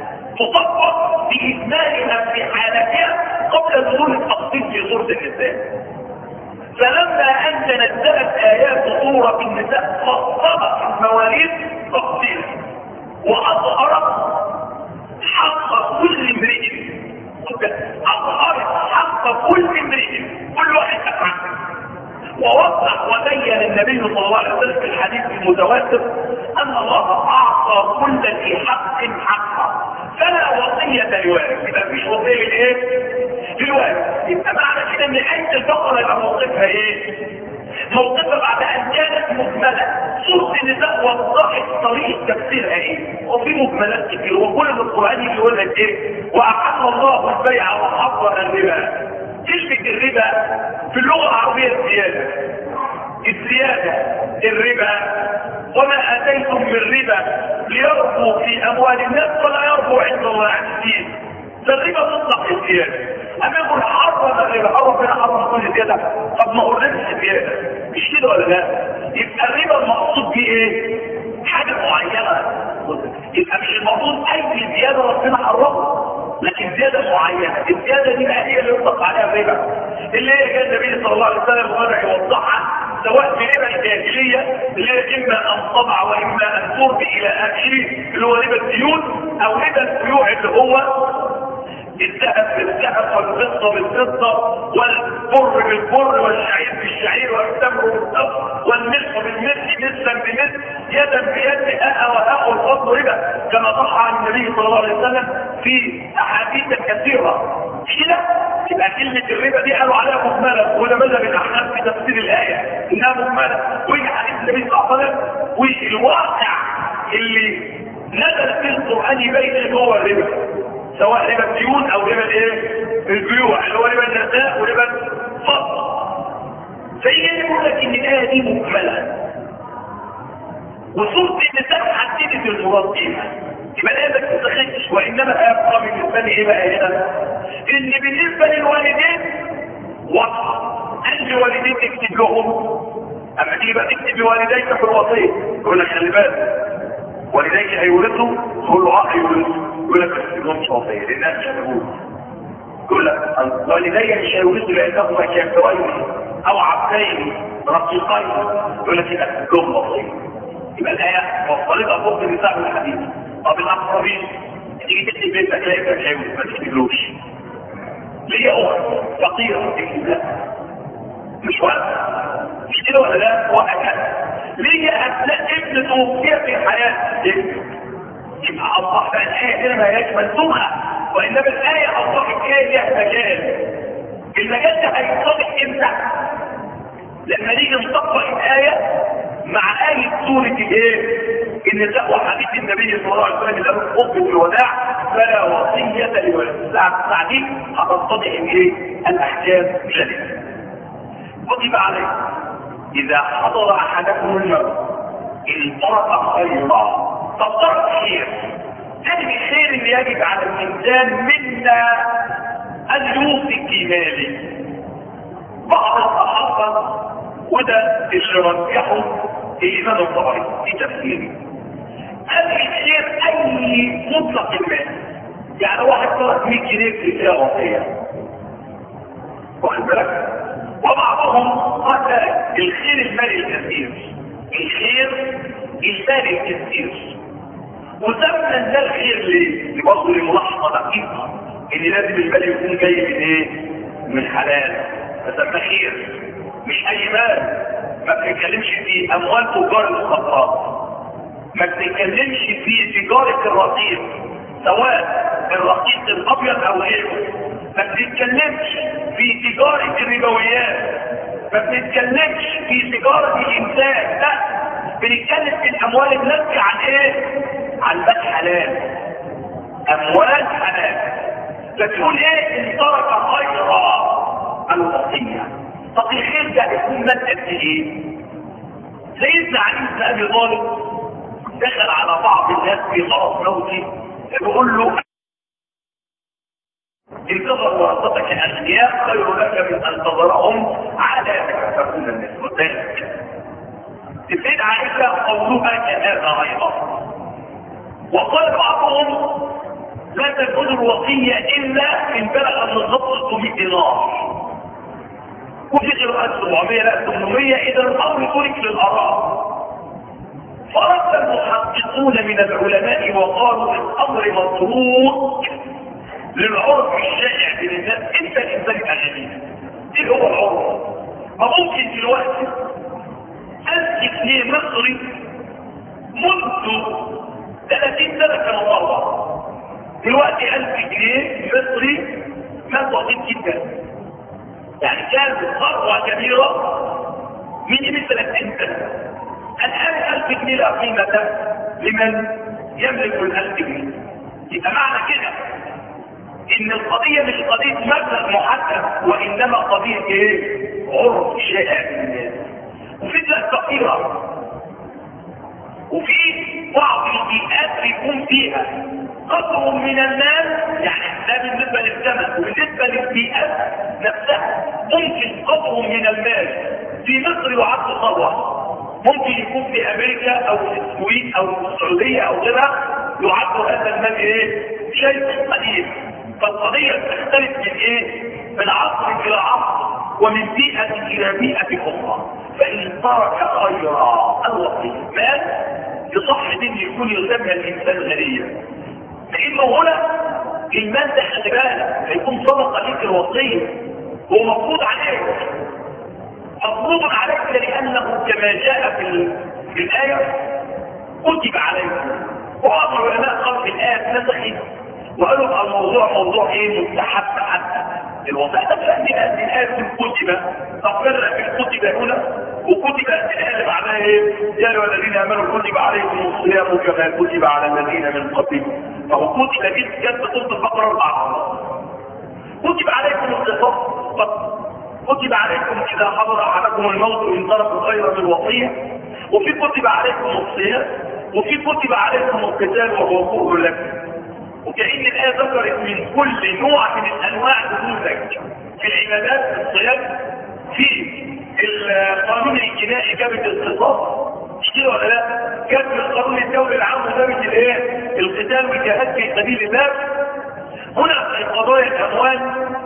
تطبق باجمالها في حالتها قبل نزول التفصيل في سوره النساء. فلما ان تنزلت ايات سوره النساء فصلت المواريث تفصيلا واظهرت حق كل امرئ، اظهرت حق كل امرئ كل واحد افعل، ووضح وبين النبي صلى الله عليه وسلم في الحديث المتواتر ان الله اعطى كل ذي حق حقه فلا وصيه لوارث. يبقى مفيش وصيه لايه؟ للوارث. يبقى معنى كده ان ايه البقره يبقى موقفها ايه؟ موقفها بعد ان كانت مجمله. سوره النساء وضحت طريقه تفسيرها ايه؟ وفي مجملات كتير وكل القران يقول لك ايه؟ واحل الله البيع وحرم الربا. كلمه الربا في اللغه العربيه الزياده الزياده الربا، وما اتيتم من ربا ليربو في اموال الناس ولا يربو عند الله عزيز. فالربا تطلق الزياده. اما يقول حرم الربا، حرم فينا حرم كل زياده، طب ما هو الربا زياده مش كده ولا لا؟ يبقى الربا المقصود بيه ايه؟ حاجه معينه. يبقى مش المقصود اي زياده ربنا حرمها، لكن زياده معينه، الزياده دي بقى هي اللي يطلق عليها الربا، اللي هي كان النبي صلى الله عليه وسلم وبدا يوضحها سواء في ربا الجاهليه اللي هي اما ان طبع واما ان تربي الى اخره اللي هو ربا الديون، او ربا البيوع اللي هو الذهب بالذهب والفضه بالفضه والبر بالبر والشعير بالشعير والتمر بالتمر والملح بالملح مثلا بمثل يدا بيد اء وهاء والفضل ربا، كما صح عن النبي صلى الله عليه وسلم في احاديث كثيره. كده يبقى كلمه الربا دي قالوا عليها مهمله، وده مذهب الاحناف في تفسير الايه انها مهمله، ويجي حديث النبي صلى الله عليه وسلم والواقع اللي نزل في القران يبين ان هو الربا، سواء ربا الديون او ربا الايه؟ البيوع اللي هو ربا النساء وربا الفضل. فهي يقول لك ان الايه دي مكمله، وسوره النساء حددت المراد بيها، يبقى الايه ما تتخذش، وانما يبقى بالنسبه لي ايه بقى هنا؟ ان بالنسبه للوالدين واضحه، انهي والدين تكتب لهم؟ اما تيجي بقى تكتب لوالديك في الوصيه يقول لك خلي بالك والديك هيورثوا، تقول له اه هيورثوا، يقول لك بس تكون وصيه للناس مش هتقول، يقول لك والدي مش هيورثوا لانهما كافرين او عبدين رقيقين، يقول لك يبقى تكون وصيه. يبقى الايه وصلتها فوق النساء والحديث. طب الاقربين تيجي تكتب بيتك لا ابنك هيورث، ما تكتبلوش. ليه اخت فقيره تكتب لا مش وقت، مش كده ولا لا؟ وهكذا. ليه ابناء ابن توفي في حياه ابن، يبقى الله بقى الايه هنا ما هياش منسوخه، وانما الايه اصبحت ايه ليها مجال. المجال ده هينطبق امتى؟ لما نيجي نطبق الايه مع آية سورة الايه؟ النساء وحديث النبي صلى الله عليه وسلم اللي قال خطبة الوداع فلا وصية لولد. الساعة دي هتتضح الايه؟ الاحكام جلية. كتب عليه اذا حضر احدكم الموت ان ترك خيرا، طب ترك خير، هذه الخير اللي يجب على الانسان منا ان يوصي في ماله. بعض الصحابه وده اللي رجحوا الإمام الطبري في تفسيره، هذه الخير أي مطلق المال، يعني واحد ترك مية جنيه في فيها وصية، واخد بالك؟ وبعضهم قال الخير المالي الكثير، الخير المالي الكثير، وسمى ده الخير ليه؟ لبرضه لملاحظة دقيقة إن لازم المال يكون جاي من إيه؟ من حلال، فسمى خير مش اي مال. ما بتتكلمش في اموال تجار المخدرات، ما بتتكلمش في تجارة الرقيق سواء الرقيق الابيض او غيره، ما بتتكلمش في تجارة الربويات، ما بتتكلمش في تجارة الانسان، لا بنتكلم في الاموال الناتجة عن ايه؟ عن مال حلال، اموال حلال. فتقول ايه؟ ان ترك خيرا الوصية. طب الخير ده يكون مد قد ايه؟ سيدنا علي بن ابي طالب دخل على بعض الناس في مرض موتي بيقول له انتظر ورثتك الاغنياء خير لك من ان تظهرهم على تكون الناس. وذلك السيدة عائشة قولها كهذا ايضا. وقال بعضهم لا تكون الوصية الا ان بلغ الضبط ستمائة دينار، وفي قراءات سبعمائة لا ثمانمائة، اذا الامر ترك للاراء. فرد المحققون من العلماء وقالوا الامر متروك للعرف الشائع بين الناس. انت الانسان اغني، ايه هو العرف؟ ما ممكن دلوقتي ألف جنيه مصري منذ ثلاثين سنة كان مطور، دلوقتي ألف جنيه مصري ما بسيط جدا، يعني كانت ثروة كبيرة من يمين ثلاثين سنة. الآن ألف جنيه لا قيمة لمن يملك الألف جنيه. يبقى معنى كده إن القضية مش قضية مبلغ محدد، وإنما قضية إيه؟ عرف شائع من الناس. وفي بلاد فقيرة، وفي بعض البيئات بيكون فيها قدر من المال، يعني ده بالنسبة للزمن، وبالنسبة للبيئات نفسها ممكن قدر من المال في مصر يعد ثروة، ممكن يكون في امريكا او في السويد او في السعودية او غيرها يعد هذا المال ايه؟ شيء قليل. فالقضية تختلف من ايه؟ من عصر الى عصر ومن بيئة الى بيئة اخرى. فان ترك خيرا الوصي مال يصح ان يكون يسمى الانسان غنيا، لانه هنا المال ده خلي بالك هيكون صدقة ليك الوصية هو مفروض عليك، مفروض عليك لانه كما جاء في, في الايه كتب عليكم. وبعض العلماء قالوا في الايه نسخت وقالوا الموضوع موضوع ايه مستحب حتى الوصيه تفهم ان الايه كتب تفرق في كتب هنا وكتب الايه اللي بعدها ايه يا ايها الذين امنوا كتب عليكم الصيام كما كتب على الذين من قبلكم. فهو كتب دي كانت بتوصل البقره اربع كتب عليكم القصاص كتب عليكم اذا حضر احدكم الموت ان ترك خيرا الوصيه، وفي كتب عليكم الصيام، وفي كتب عليكم القتال وهو كره لكم. وكأن الآية ذكرت من كل نوع من الأنواع نموذج في العبادات الصيام، في القانون الجنائي جابت القصاص مش كده ولا لا؟ جابت القانون الدولي العام جابت الايه؟ القتال والجهاد في سبيل الله. هنا في قضايا الأموال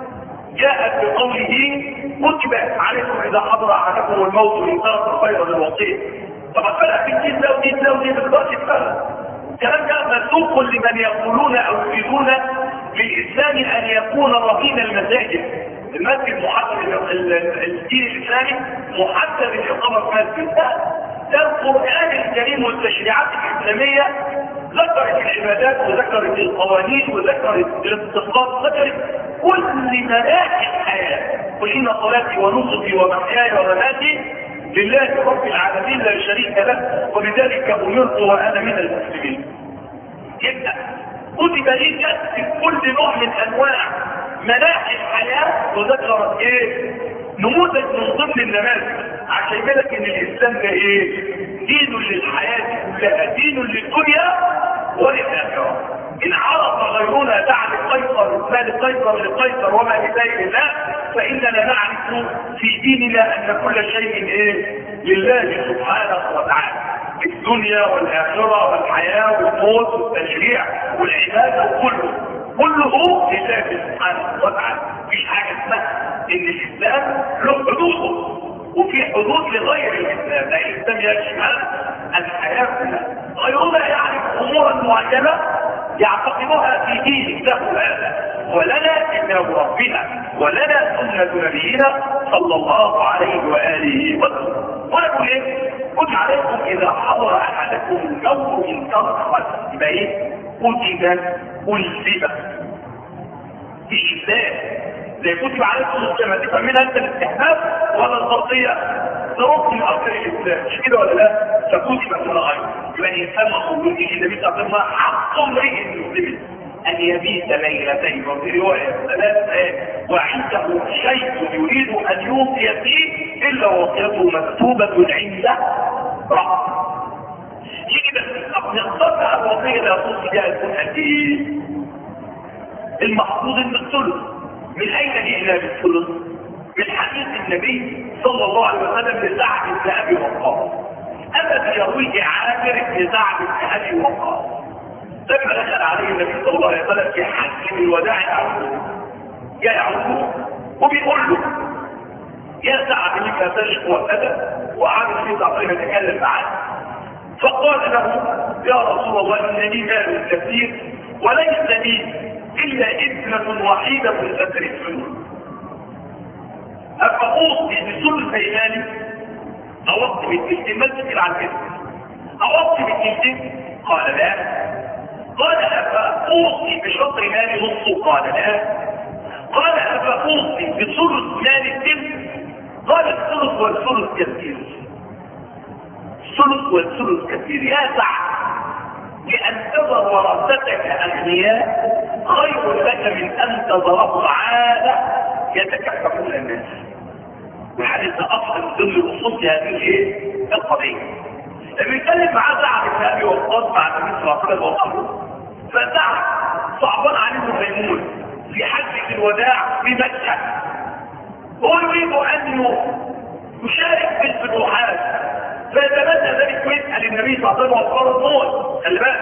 جاءت بقوله كتب عليكم إذا حضر أحدكم الموت إن ترك خيرا الوصية. طب الفرق بين دي ده ودي ده ودي بالضبط الفرق. الكلام ده مسوق لمن يقولون او يريدون للاسلام ان يكون رهين المساجد. المسجد محدد، الدين الاسلامي محدد الاقامه في مسجد. ده القران الكريم والتشريعات الاسلاميه ذكرت العبادات وذكرت القوانين وذكرت الاقتصاد، ذكرت كل مناحي الحياه. قل ان صلاتي ونسكي ومحياي ومماتي لله رب العالمين لا شريك له وبذلك امرت وانا من المسلمين. يبقى كتب لي في كل نوع من انواع مناحي الحياه وذكرت ايه؟ نموذج من ضمن النماذج عشان كده ان الاسلام ده ايه؟ دين للحياه كلها، دين للدنيا وللاخره. ان عرف غيرنا دع لقيصر ما لقيصر لقيصر وما لله لله، فاننا نعرف في ديننا ان كل شيء ايه؟ لله سبحانه وتعالى، الدنيا والاخره والحياه والموت والتشريع والعباده وكله كله لله سبحانه وتعالى. مفيش حاجه اسمها ان الاسلام له حدوده وفي حدود لغير الاسلام، لا الاسلام يشمل الحياه كلها. غيرنا يعرف امورا معينه يعتقدها في دين له هذا، ولنا كتاب ربنا ولنا سنة نبينا صلى الله عليه وآله وسلم. ونقول ايه؟ كتب عليكم إذا حضر أحدكم الموت إن ترك خيرا. يبقى ايه؟ كتب ألزم في إسلام زي كتب عليكم الصيام. تفهم منها أنت الاستحباب ولا الفرضية؟ ده ركن من أركان الإسلام مش كده ولا لا؟ فكتب على غيره. يبقى الإنسان مقبول في النبي صلى الله عليه وسلم حق امرئ مسلم أن يبيت ليلتين وفي رواية ثلاثة وعنده شيء يريد أن يوصي فيه إلا وصيته مكتوبة عنده رأس. يجب أن نقطع الوصية لا توصي بها يكون قد إيه؟ المحفوظ من الثلث. من أين جئنا بالثلث؟ من حديث النبي صلى الله عليه وسلم لسعد بن أبي وقاص الذي يرويه عامر بن سعد بن أبي وقاص لما دخل عليه النبي صلى الله عليه وسلم في حج الوداع يعود جاء يعود وبيقول له يا سعد لك تشكو كذا، وعامل في تعطيه يتكلم معاه. فقال له يا رسول الله انني مال كثير وليس لي الا ابنه وحيده تدرسني، افاوصي بثلث مالي؟ اوصي بالثلثين ما تسال عن كده، اوصي بالثلثين؟ قال لا. قال افاوصي بشطر مالي نصه؟ قال لا. قال افاوصي بثلث مال الثلث؟ قال الثلث والثلث كثير، الثلث والثلث كثير يا سعد، لأن تذر ورثتك أغنياء خير لك من أن تذرهم عادة يتكففون الناس. والحديث ده أصل من ضمن الأصول في هذه الايه؟ القضية. لما يتكلم معاه سعد بن أبي وقاص مع النبي صلى الله عليه وسلم، فسعد صعبان عليه ميمون في حجة الوداع في مكة، هو يريد أن يشارك في الفتوحات، فيتمنى ذلك ويسأل النبي صلى الله عليه وسلم وقال النور خلي بالك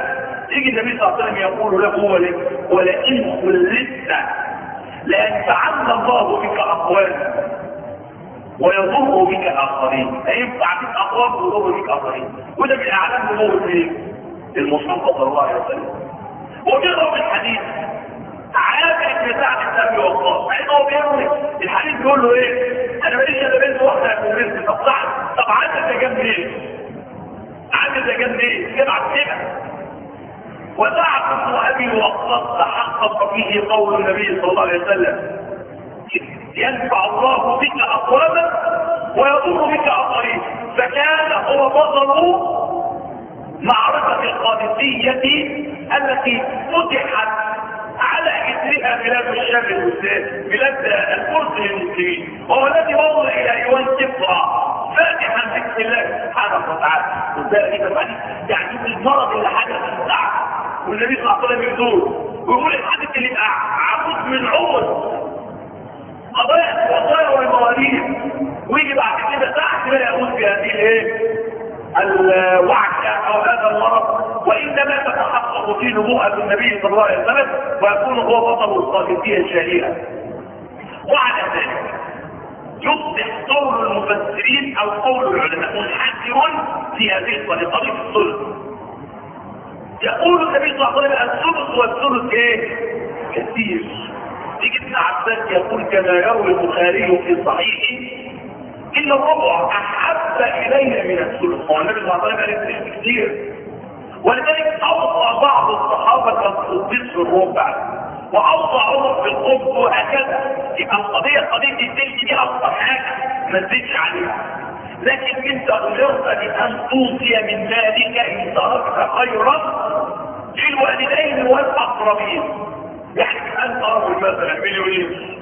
يجي النبي صلى الله عليه وسلم يقول له ولئن خلدت لينفعن الله بك اقواما ويضر بك اخرين. هينفع بك اقوام ويضر بك اخرين، وده من اعلام نبوة مين؟ المصطفى صلى الله عليه وسلم. وبيضرب الحديث عامل بن سعد بن ابي وقاص، مع انه بيروي الحديث بيقول له ايه؟ انا ماليش الا بنت واحده من بنتي. طب صح، طب عندك ده جنب ايه؟ عندك ده جنب ايه؟ جنب كده. وسعد بن ابي وقاص تحقق فيه قول النبي صلى الله عليه وسلم ينفع الله بك اقواما ويضر بك اخرين. فكان هو بطل معركة القادسية التي فتحت على اثرها بلاد الشام المسلمين، بلاد الفرس للمسلمين، وهو الذي وصل الى ايوان كسرى فاتحا باسم الله سبحانه وتعالى. وذلك يعني المرض اللي حدث الساعه والنبي صلى الله عليه وسلم يزور ويقول الحدث اللي يبقى عمود من عمر قضايا الوصايا والمواريث، ويجي بعد كده تحت لا يقول في هذه الايه؟ الوعكة او هذا المرض، وانما تتحقق في نبوءة النبي صلى الله عليه وسلم ويكون هو بطل القادسية الشهيرة. وعلى ذلك يصبح قول المفسرين او قول العلماء منحدر في هذه الطريقة في الثلث. يقول النبي صلى الله عليه وسلم الثلث والثلث ايه؟ كثير. يجي ابن عباس يقول كما يروي البخاري في صحيحه ان الربع احب الي من الثلث. هو النبي صلى الله عليه وسلم قال الثلث كتير، ولذلك اوصى بعض الصحابه الثلث في الربع واوصى عمر في الخبز وهكذا. يبقى القضيه قضيه الثلث دي اكثر حاجه ما تزيدش عليها، لكن انت امرت بان توصي من مالك ان تركت خيرا للوالدين والاقربين. يعني انت رجل مثلا مليونير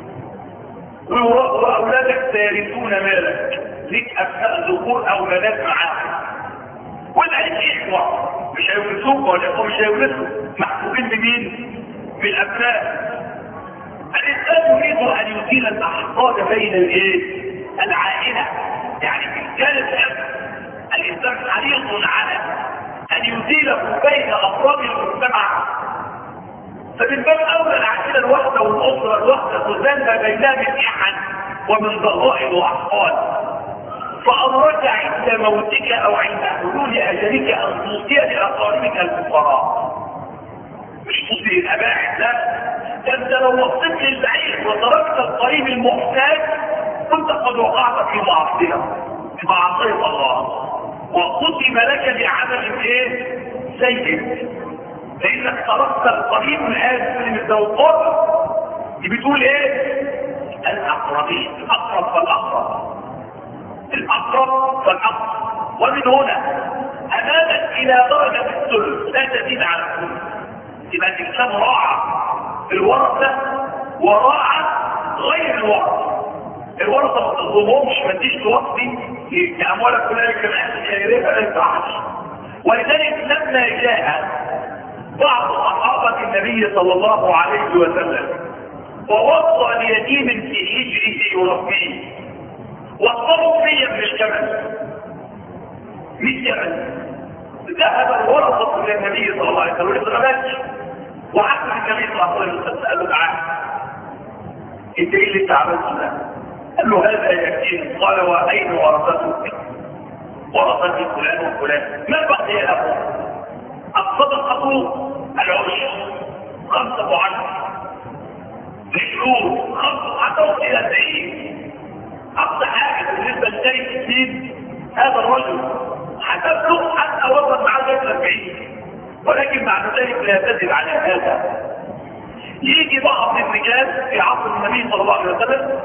واولادك سيرثون مالك، ليك ابناء ذكور او بنات معاك، والعيش اخوه مش هيورثوك ولا مش هيورثوا، محسوبين بمين؟ بالابناء. الانسان يريد ان يزيل الاحقاد بين الايه؟ العائله. يعني في كانت الانسان حريص على ان يزيله بين افراد المجتمع، فمن باب اولى العائله الواحده والاسره الواحده تزال بينها من احد ومن ضغائن واحقاد. فامرك عند موتك او عند حلول اجلك ان توصي لاقاربك الفقراء، مش توصي للاباعد، لا، انت لو وصيت للبعيد وتركت القريب المحتاج كنت قد وقعت في معصيه في معصيه الله، وختم لك بعمل ايه؟ سيء، لانك تركت القريب الآن من الزوجات. دي بتقول ايه؟ الاقربين، الاقرب فالاقرب، الاقرب فالاقرب. ومن هنا امامك الى درجه الثلث لا تزيد على الثلث. يبقى الانسان راعى الورثه وراعى غير الورثه. الورثه ما تظلمهمش، ما تديش توصي لاموالك كلها الجمعيات الخيريه ما ينفعش. ولذلك لما جاء بعض صحابة النبي صلى الله عليه وسلم ووصى ليتيم في حجره يربيه، وصلوا فيه من الجمل من جمل، ذهب الورثة الى النبي صلى الله عليه وسلم ويتغلش، وحكم النبي صلى الله عليه وسلم سأله تعالى انت ايه اللي انت عملته ده؟ قال له هذا يتيم. قال واين ورثتك؟ ورثتي فلان وفلان. ما بقي له؟ الصدقة العشر خمسة وعشر، الشهور خمسة حتى إلى سعيد. أقصى حاجة بالنسبة لشيء كثير هذا الرجل هتبلغ حتى وصل معاه لغاية الأربعين، ولكن بعد ذلك لا تزل على هذا. يجي بعض الرجال في عصر النبي صلى الله عليه وسلم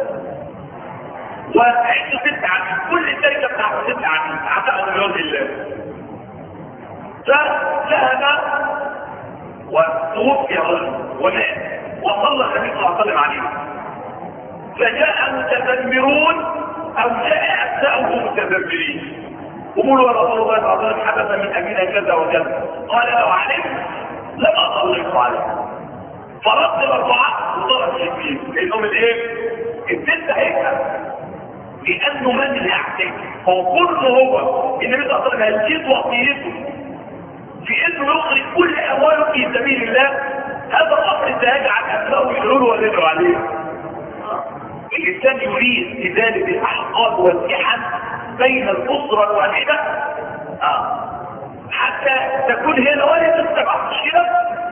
وعنده ست عميل، كل الشركة بتاعته ست عميل اعتقد بوجه الله. فذهب وتوفي رجل ومات وصلى النبي صلى الله عليه وسلم عليه، فجاء متذمرون او جاء ابناؤه متذمرين وقولوا يا رسول الله صلى الله عليه وسلم حدث من امينا كذا وكذا. قال لو علمت لما صليت عليه. فرد الاربعه وطلب الشبيه لانهم الايه؟ الست هيك، لانه من يعتك هو كله هو النبي صلى الله عليه وسلم هيجيب وصيته في انه يخرج كل امواله في سبيل الله، هذا الامر سيجعل ابنائه يشعروا ويدعوا عليه. الانسان يريد لذلك الاحقاد والمحن بين الاسره الواحده آه. حتى تكون هي نوايا تتبع، مش كده؟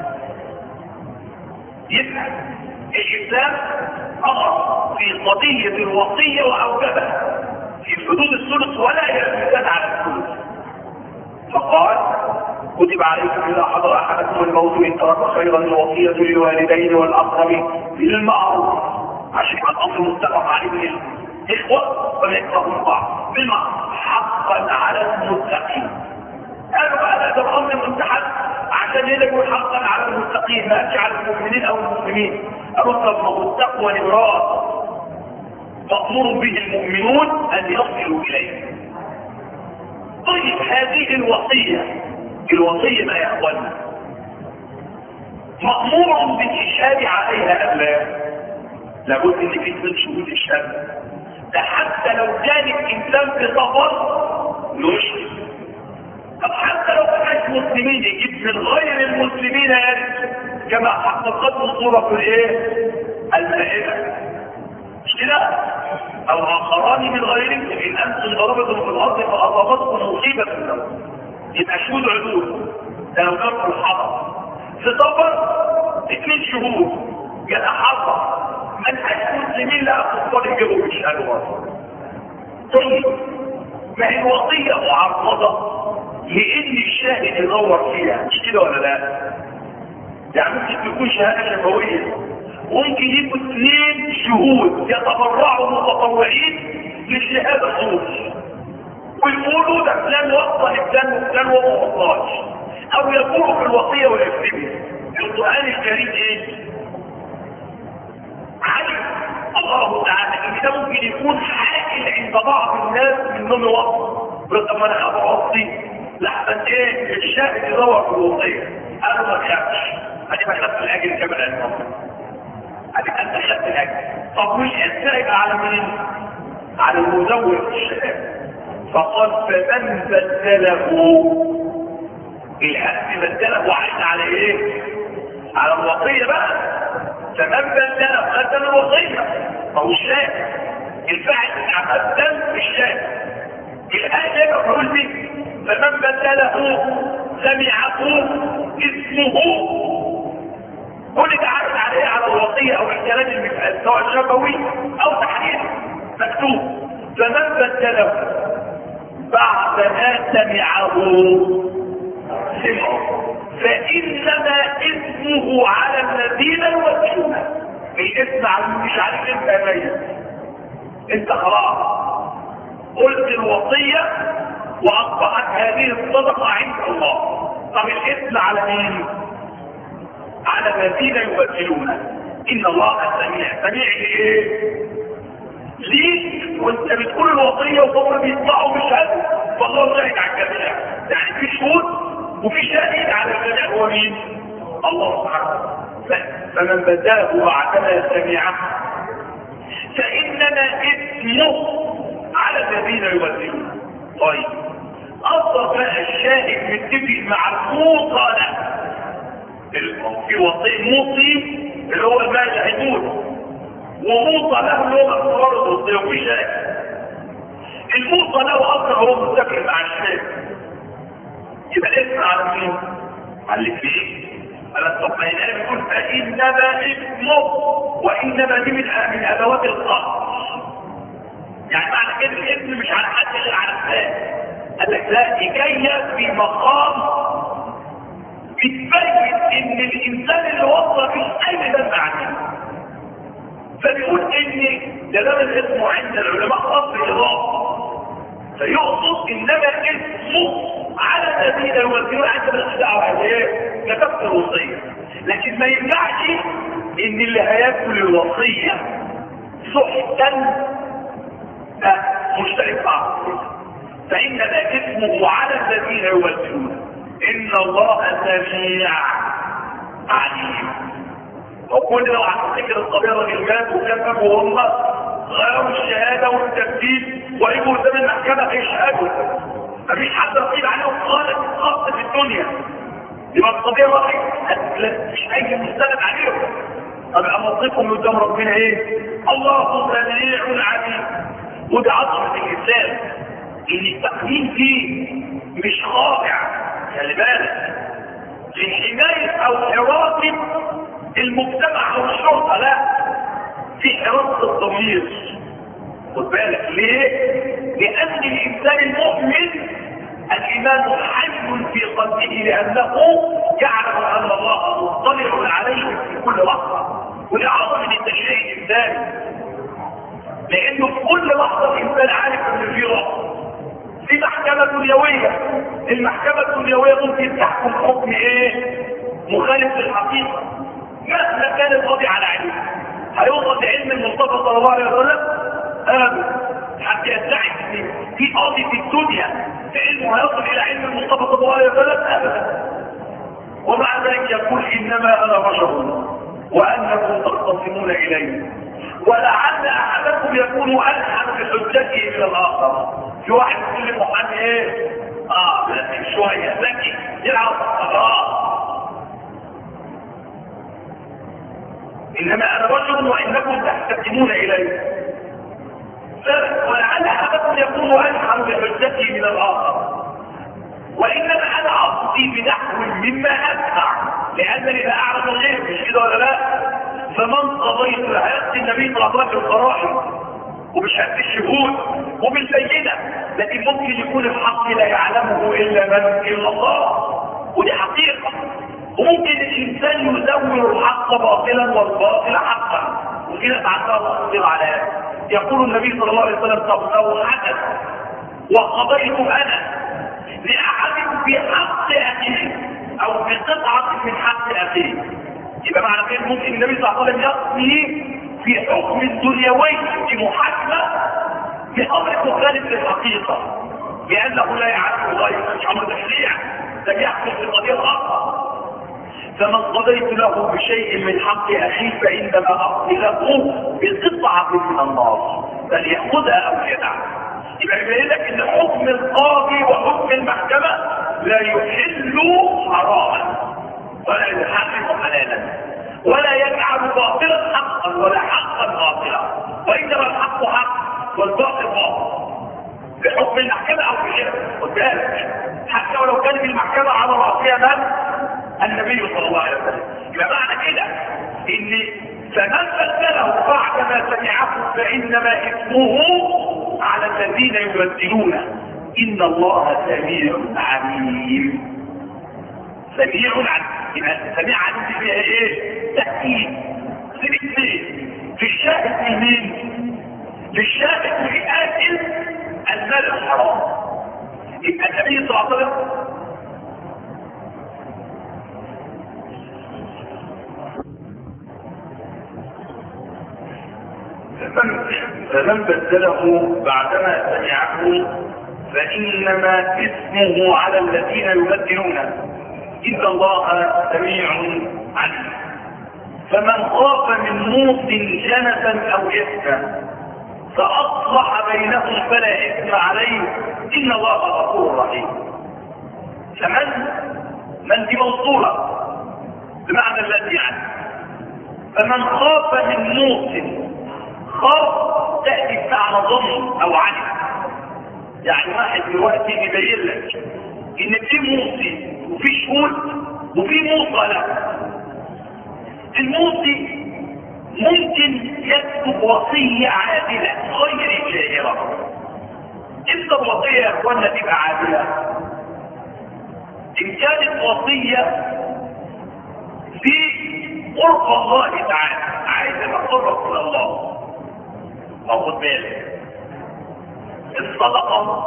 يبقى الاسلام امر في قضيه الوصيه واوجبها في حدود الثلث ولا يزيد على الثلث. فقال كتب عليكم اذا حضر احدكم الموت ان ترك خيرا الوصيه للوالدين والاقربين بالمعروف، عشان يبقى الامر متفق عليه من الاخوه ويكرهوا بعض بالمعروف حقا على المتقين. قالوا بقى هذا الامر مستحب عشان يقول حقا على المتقين، ما قالش على المؤمنين او المسلمين. قالوا التقوى نبراس مأمور به المؤمنون ان يصلوا اليه. طيب هذه الوصيه الوصيه ما يا اخوانا مأمور بالإشهاد عليها أم لا؟ لابد ان في اثبات شهود الشهاده. ده حتى لو كان الانسان في سفر يشهد. طب حتى لو كانت مسلمين يجيب من غير المسلمين يرث كما حققته صورة الايه؟ المائدة. مش كده؟ او اخران من غيرهم ان انتم ضربتم في الارض فاصابتكم مصيبة في الارض يبقى شهود عدول. ده لو كان في الحضر في سفر اثنين شهود يتحرر من اجل المسلمين لا تقبل يجيبوا بالشهاده. طيب ما هي الوصيه معرضه لان الشاهد يدور فيها، مش كده ولا لا؟ يعني ممكن تكون شهاده شفويه، ممكن يبقوا اثنين شهود يتبرعوا متطوعين للشهاده صوت ويقولوا ده فلان وصل لفلان وفلان وما وصلش، او يقولوا في الوصيه ويكتبوا. القران الكريم ايه؟ علم الله تعالى ان ده ممكن يكون حاكل عند بعض الناس منهم وصل، طب ما انا ابقى وصي لحظه ايه الشاهد يدور في الوصيه. قالوا ما تخافش، ادي ما خدت الاجر كمان الموضوع، ادي انت خدت الاجر. طب والاسم يبقى على مين؟ على المزور الشهاده. فقال فمن بدله الحد بدله عايز على ايه؟ على الوصيه بقى. فمن بدله بدل الوصيه فهو الشاهد. الفاعل بتاع بدل الشاهد. الايه مفعول به. فمن بدله سمعه اسمه كل ده عايز عليه على الوصيه او احتلال المثال سواء شفوي او تحرير مكتوب. فمن بدله بعد ما سمعه سمعه فإنما اسمه على الذين يوكلون. الاسم على مش عليك انت يا ميت، انت خلاص قلت الوصية واصبحت هذه الصدقة عند الله. طب الاسم على مين؟ على الذين يوكلون. ان الله سميع. سميع لايه؟ ليك وانت بتقول الوصية وهم بيطلعوا بشهادة فالله شاهد على الجميع. يعني في شهود وفي شاهد على الجميع هو مين؟ الله سبحانه. فمن بدله بعدما سمعه فإنما اسمه على الذين يبدلون. طيب أصدق الشاهد متفق مع الموصى له. في وصي موصي اللي هو المال هيموت وموصى له اللي هو اقرار الوصية وفي شاهد. الموصى له أصدق هو متفق مع الشاهد. يبقى الاسم على مين؟ على اللي فيه. ألا تطمئن يقول فإنما اسمه وإنما دي من من أدوات القصد. يعني معنى كده الاسم مش على حد غير على الثاني. قال لك لا يكيف في مقام بتبين إن الإنسان اللي وصل فيه أي ذنب عنه. فبيقول إن ده الاسم عند العلماء قصد الإضافة. فيقصد إنما اسمه على الذين يوكلون عند الاخداع ايه؟ كتبت الوصيه. لكن ما يمنعش ان اللي هياكل الوصيه سحتا مشترك معه. فانما اسمه على الذين يوكلون. ان الله سميع عليم. وكل لو هتفتكر القضيه راجل مات وكتب وهم غيروا الشهاده والتثبيت ويجوا قدام المحكمه هيشهدوا. مفيش حد رقيب عليهم خالص خاص في الدنيا يبقى القضيه واحد مش اي مستند عليهم. طب موقفهم قدام ربنا ايه؟ الله سميع عليم. ودي عظمه الاسلام ان التقديم فيه مش خاضع، خلي بالك، لحمايه او حراسه المجتمع او الشرطه، لا، في حراسه الضمير. خد بالك ليه؟ لان الانسان المؤمن الايمان حي في قلبه لانه يعلم ان الله مطلع عليه في كل لحظه. ولعظمه التشريع الانساني، لانه في كل لحظه الانسان عارف ان في رب، في محكمه دنيويه. المحكمه الدنيويه ممكن تحكم حكم ايه؟ مخالف للحقيقه. مهما كان القاضي على علم، هيوصل لعلم المصطفى صلى الله عليه وسلم ابدا. حتى يدعي في قاضي في الدنيا علمه هيصل الى علم المصطفى صلى الله عليه وسلم ابدا. ومع ذلك يقول انما انا بشر وانكم تختصمون الي، ولعل احدكم يكون الحن بحجته من الاخر. في واحد يقول للمحامي ايه؟ اه ذكي شويه، ذكي يلعب الصغار. انما انا بشر وانكم تحتكمون الي، ولعل احدكم يكون الحن بحجته من الاخر، وانما انا اقضي بنحو مما اسمع لانني لا اعلم الغيب، مش كده ولا لا؟ فمن قضيت لحياتي النبي صلى الله عليه وسلم الفرائض وبشهاده الشهود وبالبينه، لكن ممكن يكون الحق لا يعلمه الا من الا الله، ودي حقيقه. وممكن الانسان يزور الحق باطلا والباطل حقا، وكده تعالى الله على هذا. يقول النبي صلى الله عليه وسلم طب لو حدث وقضيت انا لاحدكم في حق اخيه او بقطعه من حق اخيه، يبقى معنى كده ممكن النبي صلى الله عليه وسلم يقضي في حكم دنيوي في محاكمه بامر مخالف للحقيقه، لانه لا يعرف الله، مش امر تشريع، لم يحكم في القضيه الاخرى. فمن قضيت له بشيء من حق اخيه فانما اقضي له بقطعه من النار، فليأخذها او يدعها. يبقى يبين لك ان حكم القاضي وحكم المحكمه لا يحل حراما ولا يحرم حلالا ولا يجعل باطلا حقا ولا حقا باطلا، وانما الحق حق والباطل باطل بحكم المحكمه او بغيرها. خد بالك حتى ولو كان في المحكمه على راسها من؟ النبي صلى الله عليه وسلم. يبقى معنى كده ان فمن بدله بعد ما سمعه فانما اثمه على الذين يبدلونه، ان الله سميع عليم. سميع عليم، يبقى سميع عليم فيها ايه؟ تأكيد. في الاثنين، في الشاهد من مين؟ في الشاهد لآكل المال الحرام. يبقى النبي صلى الله عليه وسلم فمن بدله بعدما سمعه فإنما اسمه على الذين يبدلونه، إن الله سميع عليم. فمن خاف من موص جنفا أو إثما فأصلح بينهم فلا إثم عليه، إن الله غفور رحيم. فمن من دي موصولة بمعنى الذي يعني. فمن خاف من موص، خاف تأتي بمعنى ظن أو علم، يعني واحد دلوقتي يبين لك إن في موصي وفي شهود وفي موصى له. الموصي ممكن يكتب وصية عادلة غير جائرة. إمتى الوصية يا أخوانا تبقى عادلة؟ إن كانت وصية في قرب الله تعالى، عايز يتقرب إلى الله. خد بالك الصدقة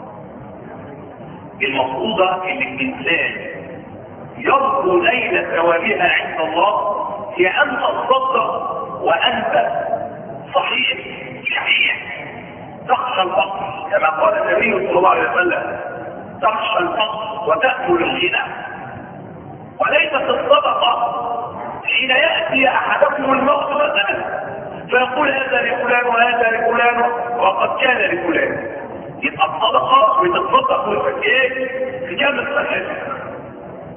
المفروضة ان الانسان يرجو ليلة ثوابها عند الله هي ان تصدق وانت صحيح صحيح تخشى الفقر، كما قال النبي صلى الله عليه وسلم تخشى الفقر وتأكل الغنى. وليست الصدقة حين يأتي احدكم الموت مثلا فيقول هذا لفلان وهذا لفلان وقد كان لفلان، يبقى الصدقه بتتصدق وتفكيه في جامع الصحيح.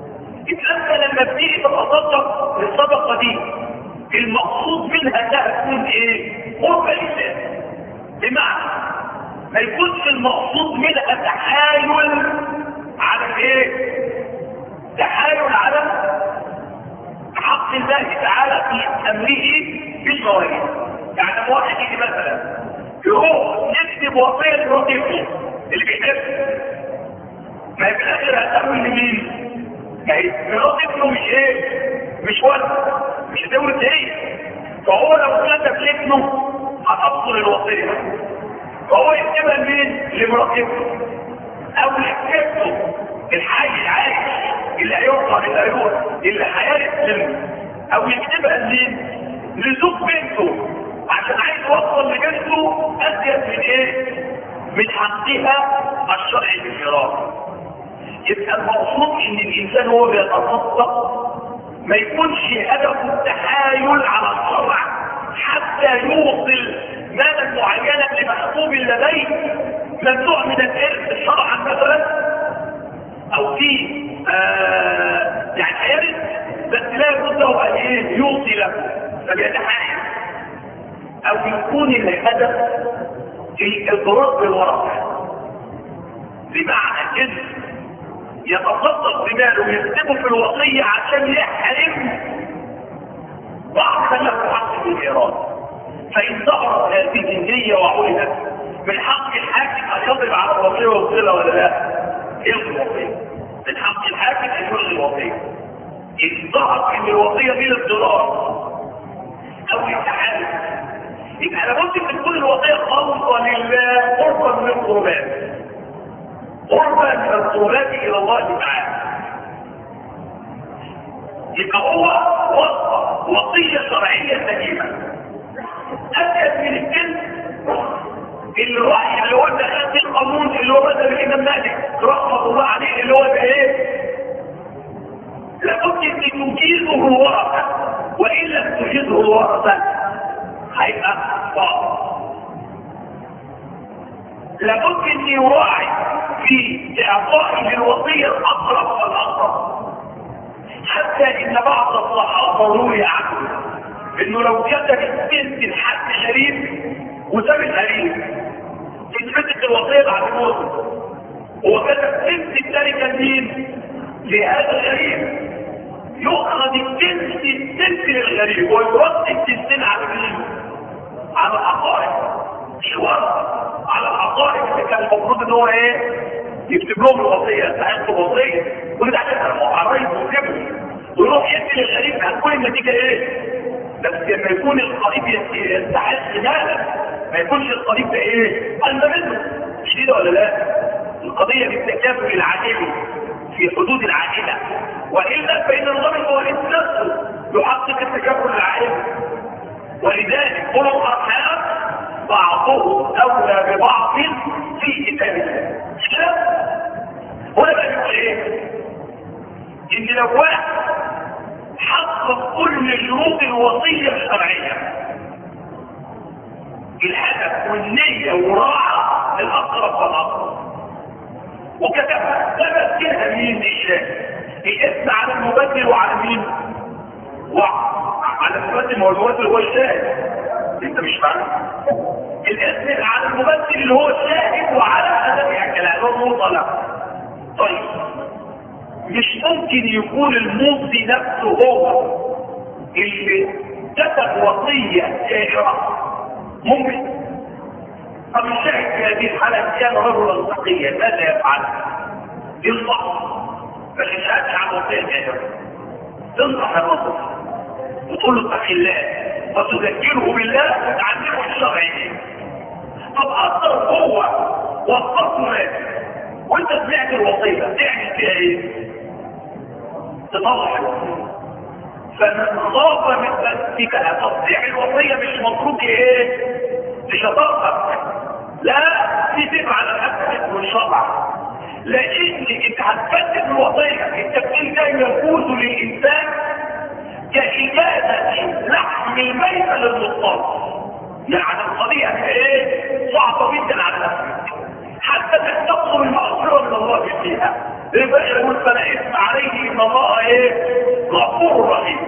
يبقى انت لما بتيجي تتصدق الصدقه دي المقصود منها انها تكون ايه؟ قربة لله. بمعنى ما يكونش المقصود منها تحايل على ايه؟ تحايل على حق الله تعالى في امره بالمواهب. يعني واحد يجي مثلا يروح يكتب وصيه لرقيقه اللي بيحب، ما هي في الاخر هتقول لمين؟ ما هي رقيقته مش ايه؟ مش ولد، مش دورة هي. فهو لو كتب لابنه هتبطل الوصيه، فهو يكتبها لمين؟ لمراقبته او لكتبته الحي العايش اللي هيوقع اللي هيروح اللي هيرسم، او يكتبها لمين؟ لزوج بنته عشان عايز يوصل لبنته ازيد من ايه؟ من حقها الشرعي في الميراث. يبقى المقصود ان الانسان هو بيتصدق ما يكونش هدفه التحايل على الشرع حتى يوصل مالا معينا لمحبوب لديه ممنوع من الارث شرعا مثلا، او في آه يعني هيرث بس لا يجوز له ان ايه؟ يوصي له فبيتحايل، او يكون الهدف الاضرار بالورثه. بمعنى ان يتصدق بماله ويكتبه في الوصيه عشان يحرم بعض من له حق في الميراث. فان ظهرت هذه النيه وعلمت من حق الحاكم ان يضرب على الوصيه ويوصلها ولا لا؟ يلغي الوصيه. من حق الحاكم ان يلغي الوصيه. ان ظهرت ان الوصيه دي للضرار او التحالف، يبقى لابد ان تكون الوصيه خالصه لله قربا من القربات، قربا من القربات الى الله تعالى. يبقى هو وصف وصيه شرعيه سليمه اتت من الجنس الرأي اللي هو دخلت القانون اللي هو مثل الامام مالك رحمه الله عليه اللي هو ايه؟ لابد ان تجيزه الورثه، وان لم تجيزه الورثه هيبقى صعب. لابد ان يراعي في اعطائه للوصيه الاقرب فالاقرب، حتى ان بعض الصحابه روي عنه انه لو كتب بنت الحد شريف وساب الحريف تثبت الوصيه بعد موته، هو كتب بنت التركه مين؟ لهذا الغريب، يؤخذ الجنس التنس للغريب ويرد التنسين على مين؟ على الحقائق، مش ورد على الحقائق اللي كان المفروض ان هو ايه؟ يكتب لهم الوصيه، يستحق الوصيه كل ده عشان قرايب ويكتبوا ويروح يدي للغريب. هتكون النتيجه ايه؟ بس لما يكون القريب يستحق مالا، ما يكونش القريب ده ايه؟ قلب منه، مش كده ولا لا؟ القضيه بالتكافل العادل في حدود العادله، والا فان نظام المواريث نفسه يحقق التكافل العادل. ولذلك اولو الارحام بعضهم اولى ببعض في كتاب الله. مش كده؟ هنا بقى يقول ايه؟ ان لو واحد حقق كل شروط الوصيه الشرعيه، الهدف والنيه وراعى الاقرب فالاقرب وكتبها، ثبت كده مين الشاهد؟ الاسم على المبدل وعلى مين؟ وعلى المبدل، ما هو المبدل هو الشاهد. انت مش فاهم؟ الاسم على المبدل اللي هو الشاهد وعلى ادب الكلام هو مطلع. طيب مش ممكن يكون الموصي نفسه هو اللي كتب وصيه شائعه؟ ممكن. طب الشاهد في هذه الحاله كان رجلا تقيا ماذا يفعل؟ ينصح، ما يشهدش على وصيه شائعه، تنصح الرجل وتقول له اتق الله وتذكره بالله وتعلمه الشرع. طب اثر هو وصفه مات وانت سمعت الوصيه تعمل فيها ايه؟ تطلع الوصيه. فمن خاف من ذلك تطبيع الوصيه مش مطلوب ايه؟ مش هتقدر، لا تجب على الحد والشرع، لان انت هتفتح الوصيه التبديل ده يفوز للانسان كإجازة لحم الميت للمضطر. يعني القضية ايه؟ صعبة جدا على نفسك حتى تستقر المغفرة من الله فيها. يبقى يقول فلا اسم عليه ان الله ايه؟ غفور رحيم.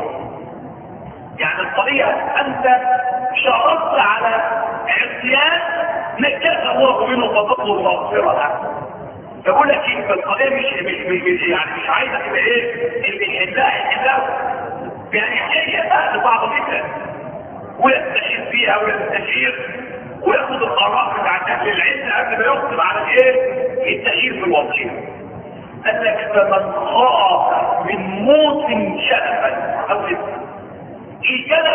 يعني القضيه انت شرطت على عصيان نجاز الله منه فضل المغفره. بقول لك ايه؟ فالقضيه مش مش مش يعني مش عايزه تبقى ايه؟ اللي يحلها يحلها يعني هي سهل بعض جدا ويستشير فيها ويستشير وياخد القرار بتاع اهل العلم قبل ما يكتب على الايه؟ التغيير في الوصيه. قال لك فمن خاف من موت شرفا او اسم. الجنب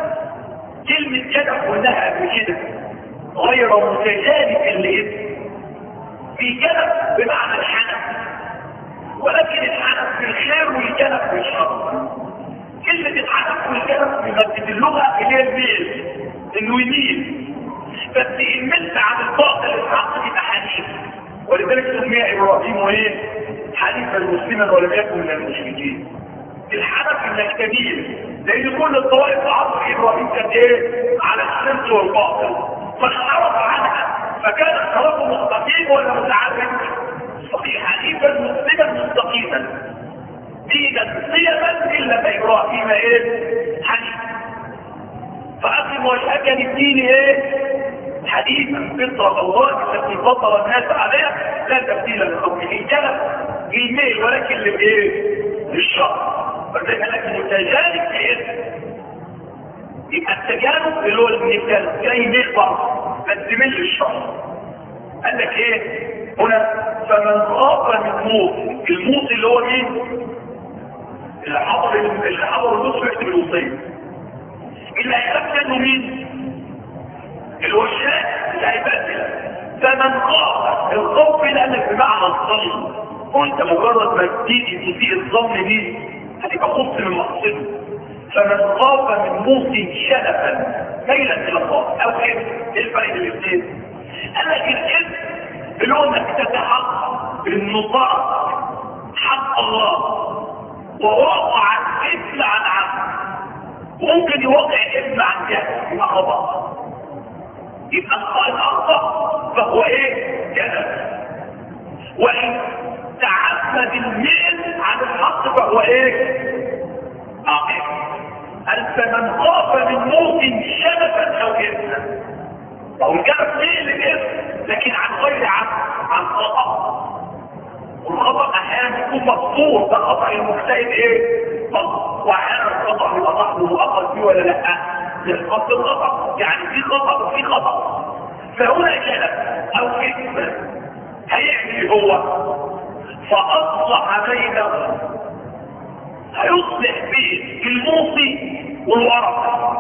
كلمه جنب قلناها قبل كده غير متجانب لاسم. في جنب بمعنى الحنف، ولكن الحنف في الخير والجنب في الشر. كلمة الحنف والجنب في اللغة اللي هي الميل، انه يميل، بس يملت عن الباطل الحق يبقى حنيف. ولذلك سمي ابراهيم ايه؟ حنيفا مسلما ولم يكن من المشركين. الحنف انك تميل، لان كل الطوائف في عصر ابراهيم كانت ايه؟ على الشرك والباطل، فانحرف عنها فكان الصراط مستقيم ولا متعرج؟ صحيح. حنيفا مسلما مستقيما دينا قيما الا فابراهيم ايه؟ حنيف. فاقم وجهك للدين ايه؟ حديثا فطرة الله التي فطر الناس عليها لا تبديل لخلقه. الجنب الميل ولكن للايه؟ للشر. فزي ما لك متجانب في اسم. يبقى التجانب اللي هو النكال جاي ميل برضه بس ميل للشر. قال لك ايه هنا؟ فمن خاف من موت. الموت اللي هو مين؟ اللي حضر اللي حضر النص يكتب الوصيه. اللي هيخاف منه مين؟ اللي هو الشاك اللي هيبدل. فمن خاف. الخوف لانك بمعنى الظن، وانت مجرد ما تيجي تسيء الظن دي هتبقى خفت من مقصده. فمن خاف من موت شلفا ميلا الى الله او ايه؟ ايه الفرق بين الاثنين؟ قال لك الاسم اللي هو انك تتحقق بالنطاق حق الله ووقع الاسم عن عبد. ممكن يوقع الاسم عن جهل يبقى خطأ. يبقى الخطأ فهو ايه؟ جهل. وان تعمد الميل عن الحق فهو ايه؟ عقيم. قال فمن خاف من موت شبكا او اسما. لو جاب ميل الاسم لكن عن غير عبد، عن خطأ. والخطأ احيانا يكون مقصود. ده خطأ المجتهد ايه؟ واحيانا الخطأ يبقى صاحبه مؤخذ فيه ولا لا؟ يسقط الخطأ. يعني في خطأ وفي خطأ. فهنا جلب او اسم هيعمل هو فاصلح بينهم. هيصلح بين الموصي والورقه.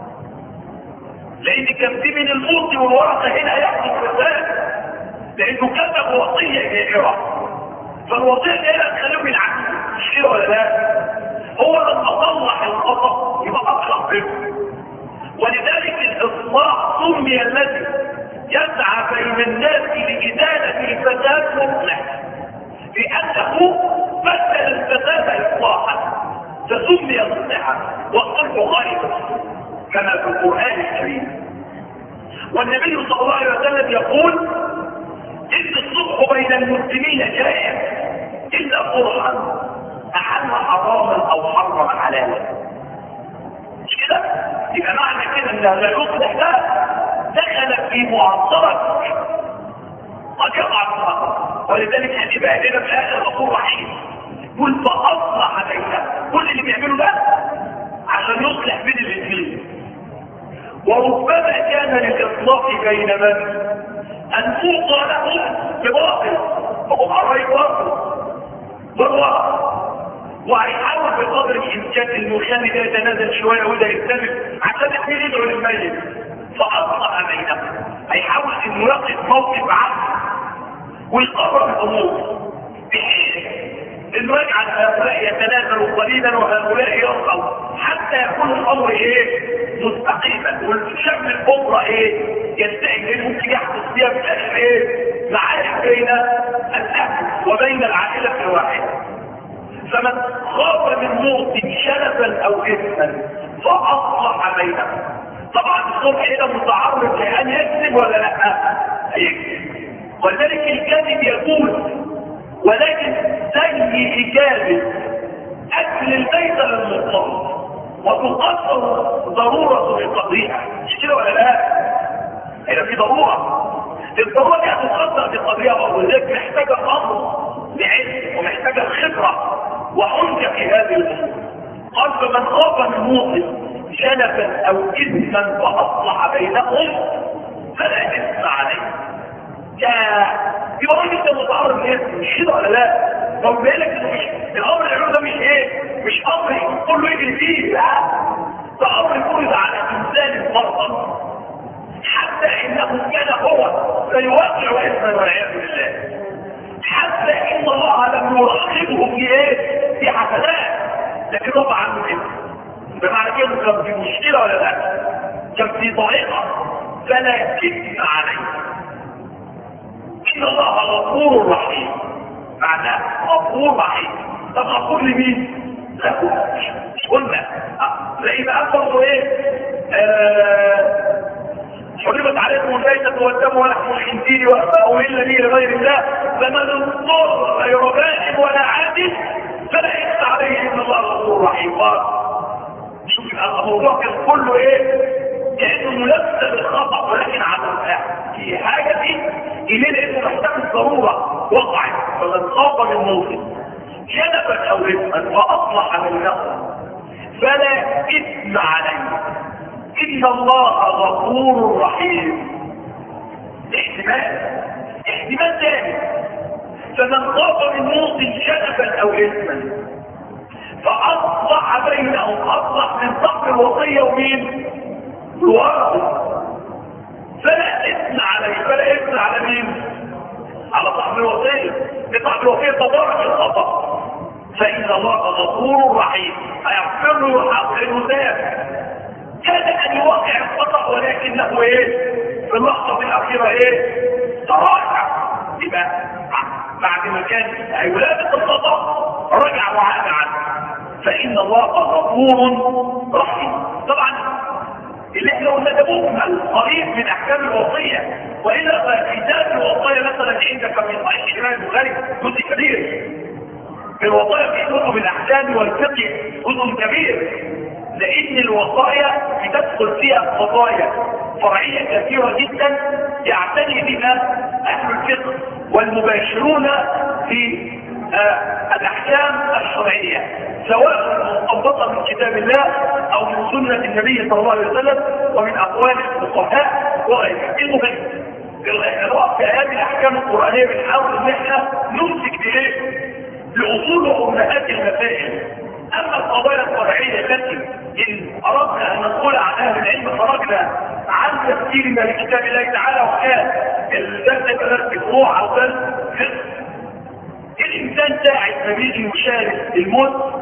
لان كان في من الموصي والورقه هنا هيحصل فساد، لانه كتب وصيه جائره. فالوصيه هنا تخليهم يلعنوا. مش كده ولا لا؟ هو لما صلح الخطا يبقى اصلح بينهم. ولذلك الاصلاح سمي الذي يسعى بين الناس لإزالة الفساد مصلح، لأنه بدل الفساد إصلاحا فسمي مصلحا والصلح خير كما في القرآن الكريم. والنبي صلى الله عليه وسلم يقول إن الصلح بين المسلمين جائز إلا قرآن أحل حراما أو حرم حلالا. مش كده؟ يبقى معنى كده ان هذا يصلح ده دخل في معصرة قد يقع في الخطأ. ولذلك هنبقى هنا في الاخر غفور رحيم. يقول فاصلح بينهم. كل اللي بيعمله ده عشان يصلح بين الاثنين. وربما كان للاصلاح بين من ان توصى له بباطل فهم عرائي باطل بالوقت، وهيحاول بقدر الامكان انه يخلي ده يتنازل شويه وده يستمر عشان الاثنين يدعوا للميت. فاصلح بينهم. هيحاول انه يقف موقف عدل ويقرر الامور بحيث انه يجعل هؤلاء يتنازلوا قليلا وهؤلاء يرقوا حتى يكون الامر ايه؟ مستقيما. والشمل الكبرى ايه؟ يستعين ممكن يحدث فيها في الاخر ايه؟ معارك بين الاهل وبين العائله الواحده. فمن خاف من موت شرفا او اثما فاصلح بينهم. طبعا الصلح هنا متعرض لان يكذب ولا لا؟ يكذب. ولذلك الكذب يجوز في إجابة أكل الميتة للمضطر وتقدر ضرورة لقضيها، مش كده ولا لا؟ هنا في ضرورة، الضرورة دي هتقدر بقضيها برضه، لذلك محتاجة أمر لعلم ومحتاجة خبرة وحنكة في هذه الأمور. قال فمن خاف من موطن جنفا أو إثما فأصلح بينهم فلا إثم عليه. يبقى راجل ده متعرض لاسم، مش كده ولا لا؟ لو بالك انه مش الامر اللي عمله ده مش ايه؟ مش امر كله يجري فيه، لا، ده امر فرض على انسان فرضا حتى انه كان هو سيوقع اسما والعياذ بالله، حتى ان الله لم يرغبه في ايه؟ في حسنات، لكن رفع عنه كده. بمعنى كده كان في مشكله ولا لا؟ كان في ضائقه فلا اثم عليه. إن الله غفور رحيم، معناه غفور رحيم. طب غفور لمين؟ له. مش قلنا زي ما أكبر إيه؟ حرمت عليكم الميتة والدم ولحم الخنزير وما أهل به لغير الله فمن اضطر غير باغ ولا عاد فلا إثم عليه إن الله غفور رحيم. شوف الموضوع كان كله إيه؟ كأنه ملبس بالخطأ ولكن على في حاجة دي إليه إنه محتاج الضرورة وقعت. فمن خاف من موطن جنبا أو إثما وأصلح بينهم فلا إثم عليه إن الله غفور رحيم. احتمال احتمال ثاني، فمن خاف من موطن جنبا أو إثما فأصلح بينهم، أصلح من صف الوصية ومين؟ الورثة، فلا إثم عليه. فلا إثم على مين؟ على صاحب الوصية. صاحب الوصية تضرر الخطأ، فإن الله غفور رحيم هيغفر له ويحقق ذلك. كان أن يوقع الخطأ ولكنه إيه؟ في اللحظة الأخيرة إيه؟ تراجع. يبقى بعد ما كان أولاد الخطأ رجع وعاد عنه، فإن الله غفور رحيم. طبعا اللي احنا قلنا ده مجمل قريب من احكام الوصيه، والا كتاب الوصيه مثلا عندك من صحيح الامام البخاري جزء كبير، الوصايا في كتب الاحكام والفقه جزء كبير، لان الوصايا بتدخل فيها قضايا فرعيه كثيره جدا يعتني بها اهل الفقه والمباشرون في آه الاحكام الشرعيه، سواء مستنبطه من كتاب الله او من سنه النبي صلى الله عليه وسلم ومن اقوال الفقهاء وغيرها. المهم الوقت في هذه الاحكام القرانيه بنحاول ان احنا نمسك بايه؟ لاصول وامهات المسائل. اما القضايا الفرعيه التي ان اردنا ان نقول عن اهل العلم خرجنا عن تفسيرنا لكتاب الله تعالى، وكان الدرس درس فروع او درس فقه. الانسان ساعة ما بيجي يشارك الموت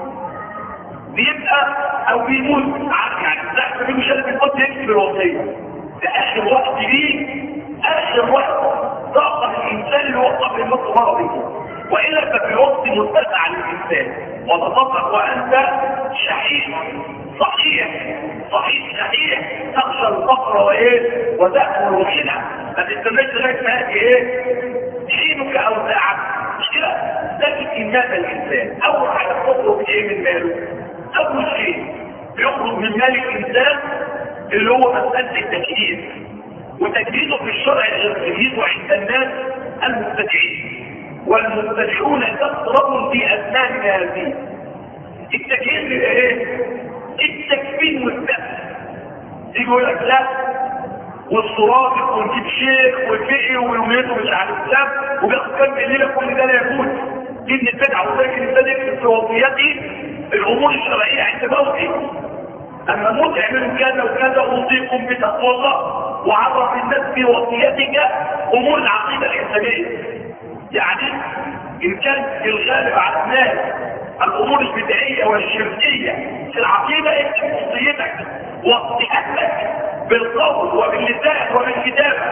بيبقى او بيموت يعني ساعة ما بيجي يشارك الموت يكتب الوصية. ده اخر وقت ليه، اخر وقت ضاق الانسان اللي هو قبل الموت مرضه، والا ففي وقت متسع للانسان. وتصدق وانت شحيح صحيح صحيح شحيح تخشى الفقر وايه وتأكل الغنى، ما تستناش لغايه ما هذه ايه حينك او ساعتك، مش كده؟ لكن ان مات الانسان اول حاجه تخرج ايه من ماله؟ اول شيء بيخرج من مال الانسان اللي هو مساله التجهيز، وتجهيزه في الشرع تجهيزه عند الناس المبتدعين والمبتدعون تضرب في اثناء هذه. التجهيز بيبقى ايه؟ التكفين والدفن. يجي يقول لك لا والصرافق ونجيب شيخ وفقه ويوميته مش على الاسلام وبياخد كام الليله، كل ده لا يجوز. دي من البدعه، ولكن الانسان يكتب في وصيته الامور الشرعيه عند موته. اما موت يعملوا كذا وكذا اوصيكم بتقوى الله، وعرف الناس في وصيتك امور العقيده الاسلاميه. يعني ان كان الغالب على الناس الامور البدعيه والشركيه في العقيده، اكتب وصيتك وصيتك بالقول وباللسان وبالكتابه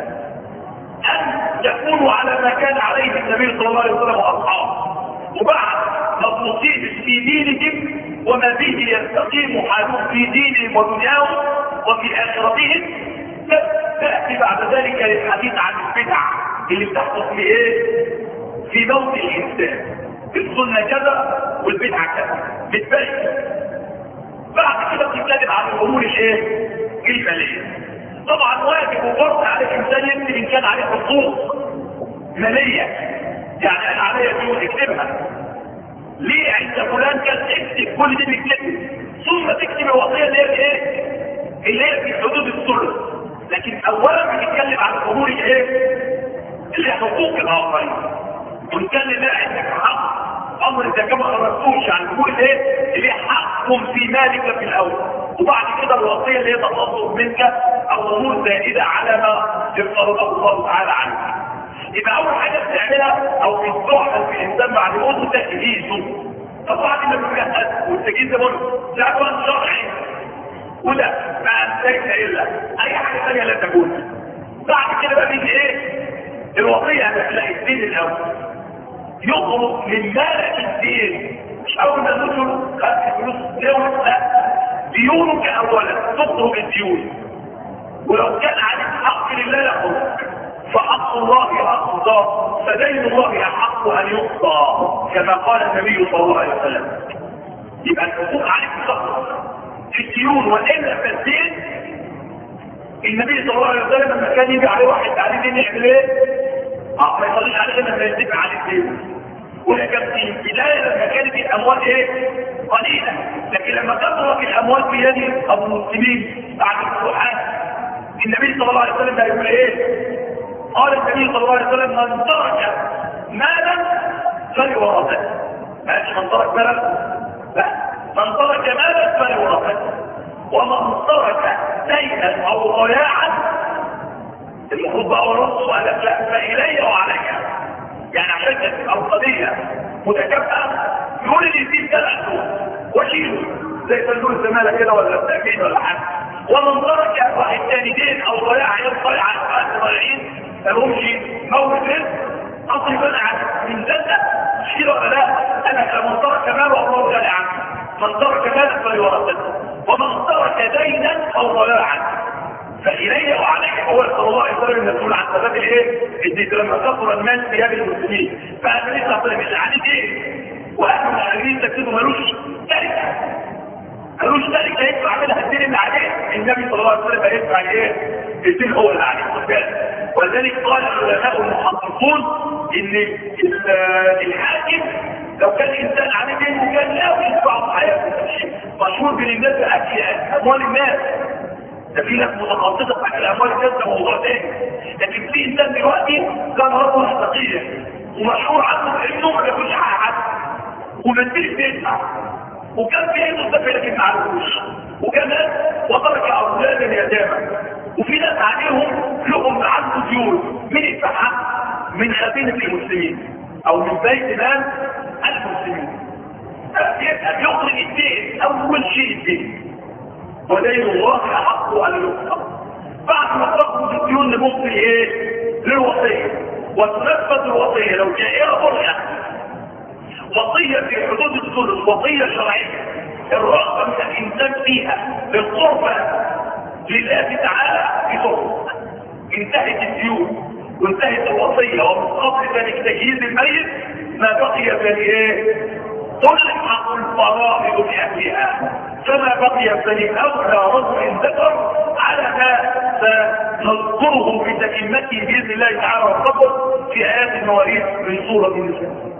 ان يكونوا على ما كان عليه النبي صلى الله عليه وسلم واصحابه، وبعد مضبوطين في دينهم وما به يستقيم حالهم في دينهم ودنياهم وفي اخرتهم، تاتي بعد ذلك للحديث عن البدع اللي بتحدث في ايه؟ في موت الانسان. السنه كذا والبدعه كذا بتبين. بعد كده بتتكلم عن الامور الايه؟ الماليه. طبعا واجب وفرض على الانسان يكتب ان كان عليه حقوق ماليه، يعني انا عليا ديون اكتبها. ليه عند فلان كان اكتب كل دي بيكتب، ثم تكتب الوصيه اللي هي الايه؟ اللي هي في حدود الثلث. لكن اولا بنتكلم عن الامور الايه؟ اللي هي حقوق الاخرين. وان كان لا عندك حق امر اذا كما خرجتوش عن كل ايه اللي حق في مالك في الاول، وبعد كده الوصيه اللي هي تطلب منك او امور زائده على ما يفترضه الله تعالى عنك. يبقى اول حاجه بتعملها او بتستحسن في الانسان بعد موته تجهيزه. طبعا ما بيجهز، والتجهيز ده برضه ده شرعي وده ما انتجت الا اي حاجه ثانيه لا تكون. بعد كده بقى بيجي ايه؟ الوصيه هتلاقي الدين الاول يخرج من مالك الدين، مش اول ما تدخل خدت فلوس ديون، لا ديونك اولا تخرج الديون. ولو كان عليك حق لله يخرج، فحق الله اقضى، فدين الله احق ان يقضى كما قال النبي صلى الله عليه وسلم. يبقى الحقوق عليك تخرج في الديون، والا فالدين النبي صلى الله عليه وسلم لما كان يجي عليه واحد عليه دين يعمل ايه؟ اه ما يصليش عليه لما يدفع عليه الدين. ولكن في البدايه لما كانت الاموال ايه؟ قليله، لكن لما كثرت الاموال في يد المسلمين بعد الفتوحات النبي صلى الله عليه وسلم يقول ايه؟ قال النبي صلى الله عليه وسلم من ترك مالا فليورثه. ماشي، من ترك مالا؟ لا، من ترك مالا فليورثه، ومن ترك دينا او ضياعا المفروض بقى ورثه قال لك لا فإلي وعلي. يعني عشان تبقى القضيه متكافئه يقول اللي يسيب ثلاثه وشيله زي صندوق الزماله كده ولا التامين ولا حاجه. ومن ترك واحد ثاني دين او ضياع ينطلع على الضياعين مالهمش مورد رزق اصل منع من زله شيله ولا لا؟ انا من ترك ماله الله غني عنه، من ترك ماله فليورثه، ومن ترك دينا او ضياعا فإلي وعليك. هو صلى الله عليه وسلم المسؤول عن سبب الايه؟ الدين. لما كثر المال في يد المسلمين فأنا لسه طلب اللي عليه دين واهل المسلمين تكتبوا ملوش تركه، ملوش تركه يدفع منها الدين اللي عليه. النبي صلى الله عليه وسلم هيدفع ايه؟ الدين هو اللي عليه. ولذلك قال العلماء المحققون ان الحاكم لو كان الانسان عليه دين وكان لا يدفع حياته مشهور بين الناس باكل اموال الناس، ده في ناس متخصصه في اكل اموال الناس، ده موضوع تاني. لكن في انسان دلوقتي كان رجل حقيقي ومشهور عنه انه ما بياكلش حد ومدير بيدفع، وكان في عنده سفر لكن ما عرفوش، وكمان وترك اولادا يتامى، وفي ناس عليهم لهم عنده ديون. مين يدفعها؟ من خزينه المسلمين او من بيت مال المسلمين. يبقى يخرج الدين اول شيء الدين، ودين الله احق ان يقضى. بعد ما تخرج الديون لمصر ايه؟ للوصيه، وتنفذ الوصيه لو جائره برئه. وصيه في حدود الثلث، وصيه شرعيه الرغبه من الانسان فيها بالقربة لله تعالى بثلث. انتهت الديون وانتهت الوصيه، ومن قبل ذلك تجهيز الميت ما بقي فايه؟ تلحق الفرائض باهلها، فما بقي فلأولى رجل ذكر على ما سنذكره بتتمته باذن الله تعالى والقدر في ايات المواريث من سوره النساء.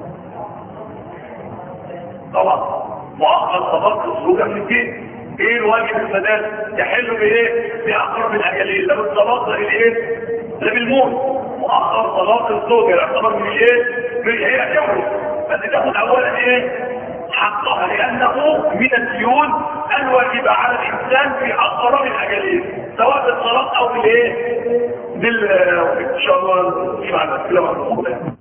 طبعا مؤخر صداقه الزوجه من الدين. ايه الواجب السداد؟ يحل بايه؟ باقرب الاجلين، لا بالصداقه الايه؟ لا بالموت. مؤخر صداقه الزوجه يعتبر من ايه؟ من هي تورث، بس تاخد اولا ايه؟ حقها، لانه من الديون الواجبه على الانسان في اقرب الاجلين، سواء بالصلاه او بالايه؟ بال ان شاء الله في معنى الكلام عن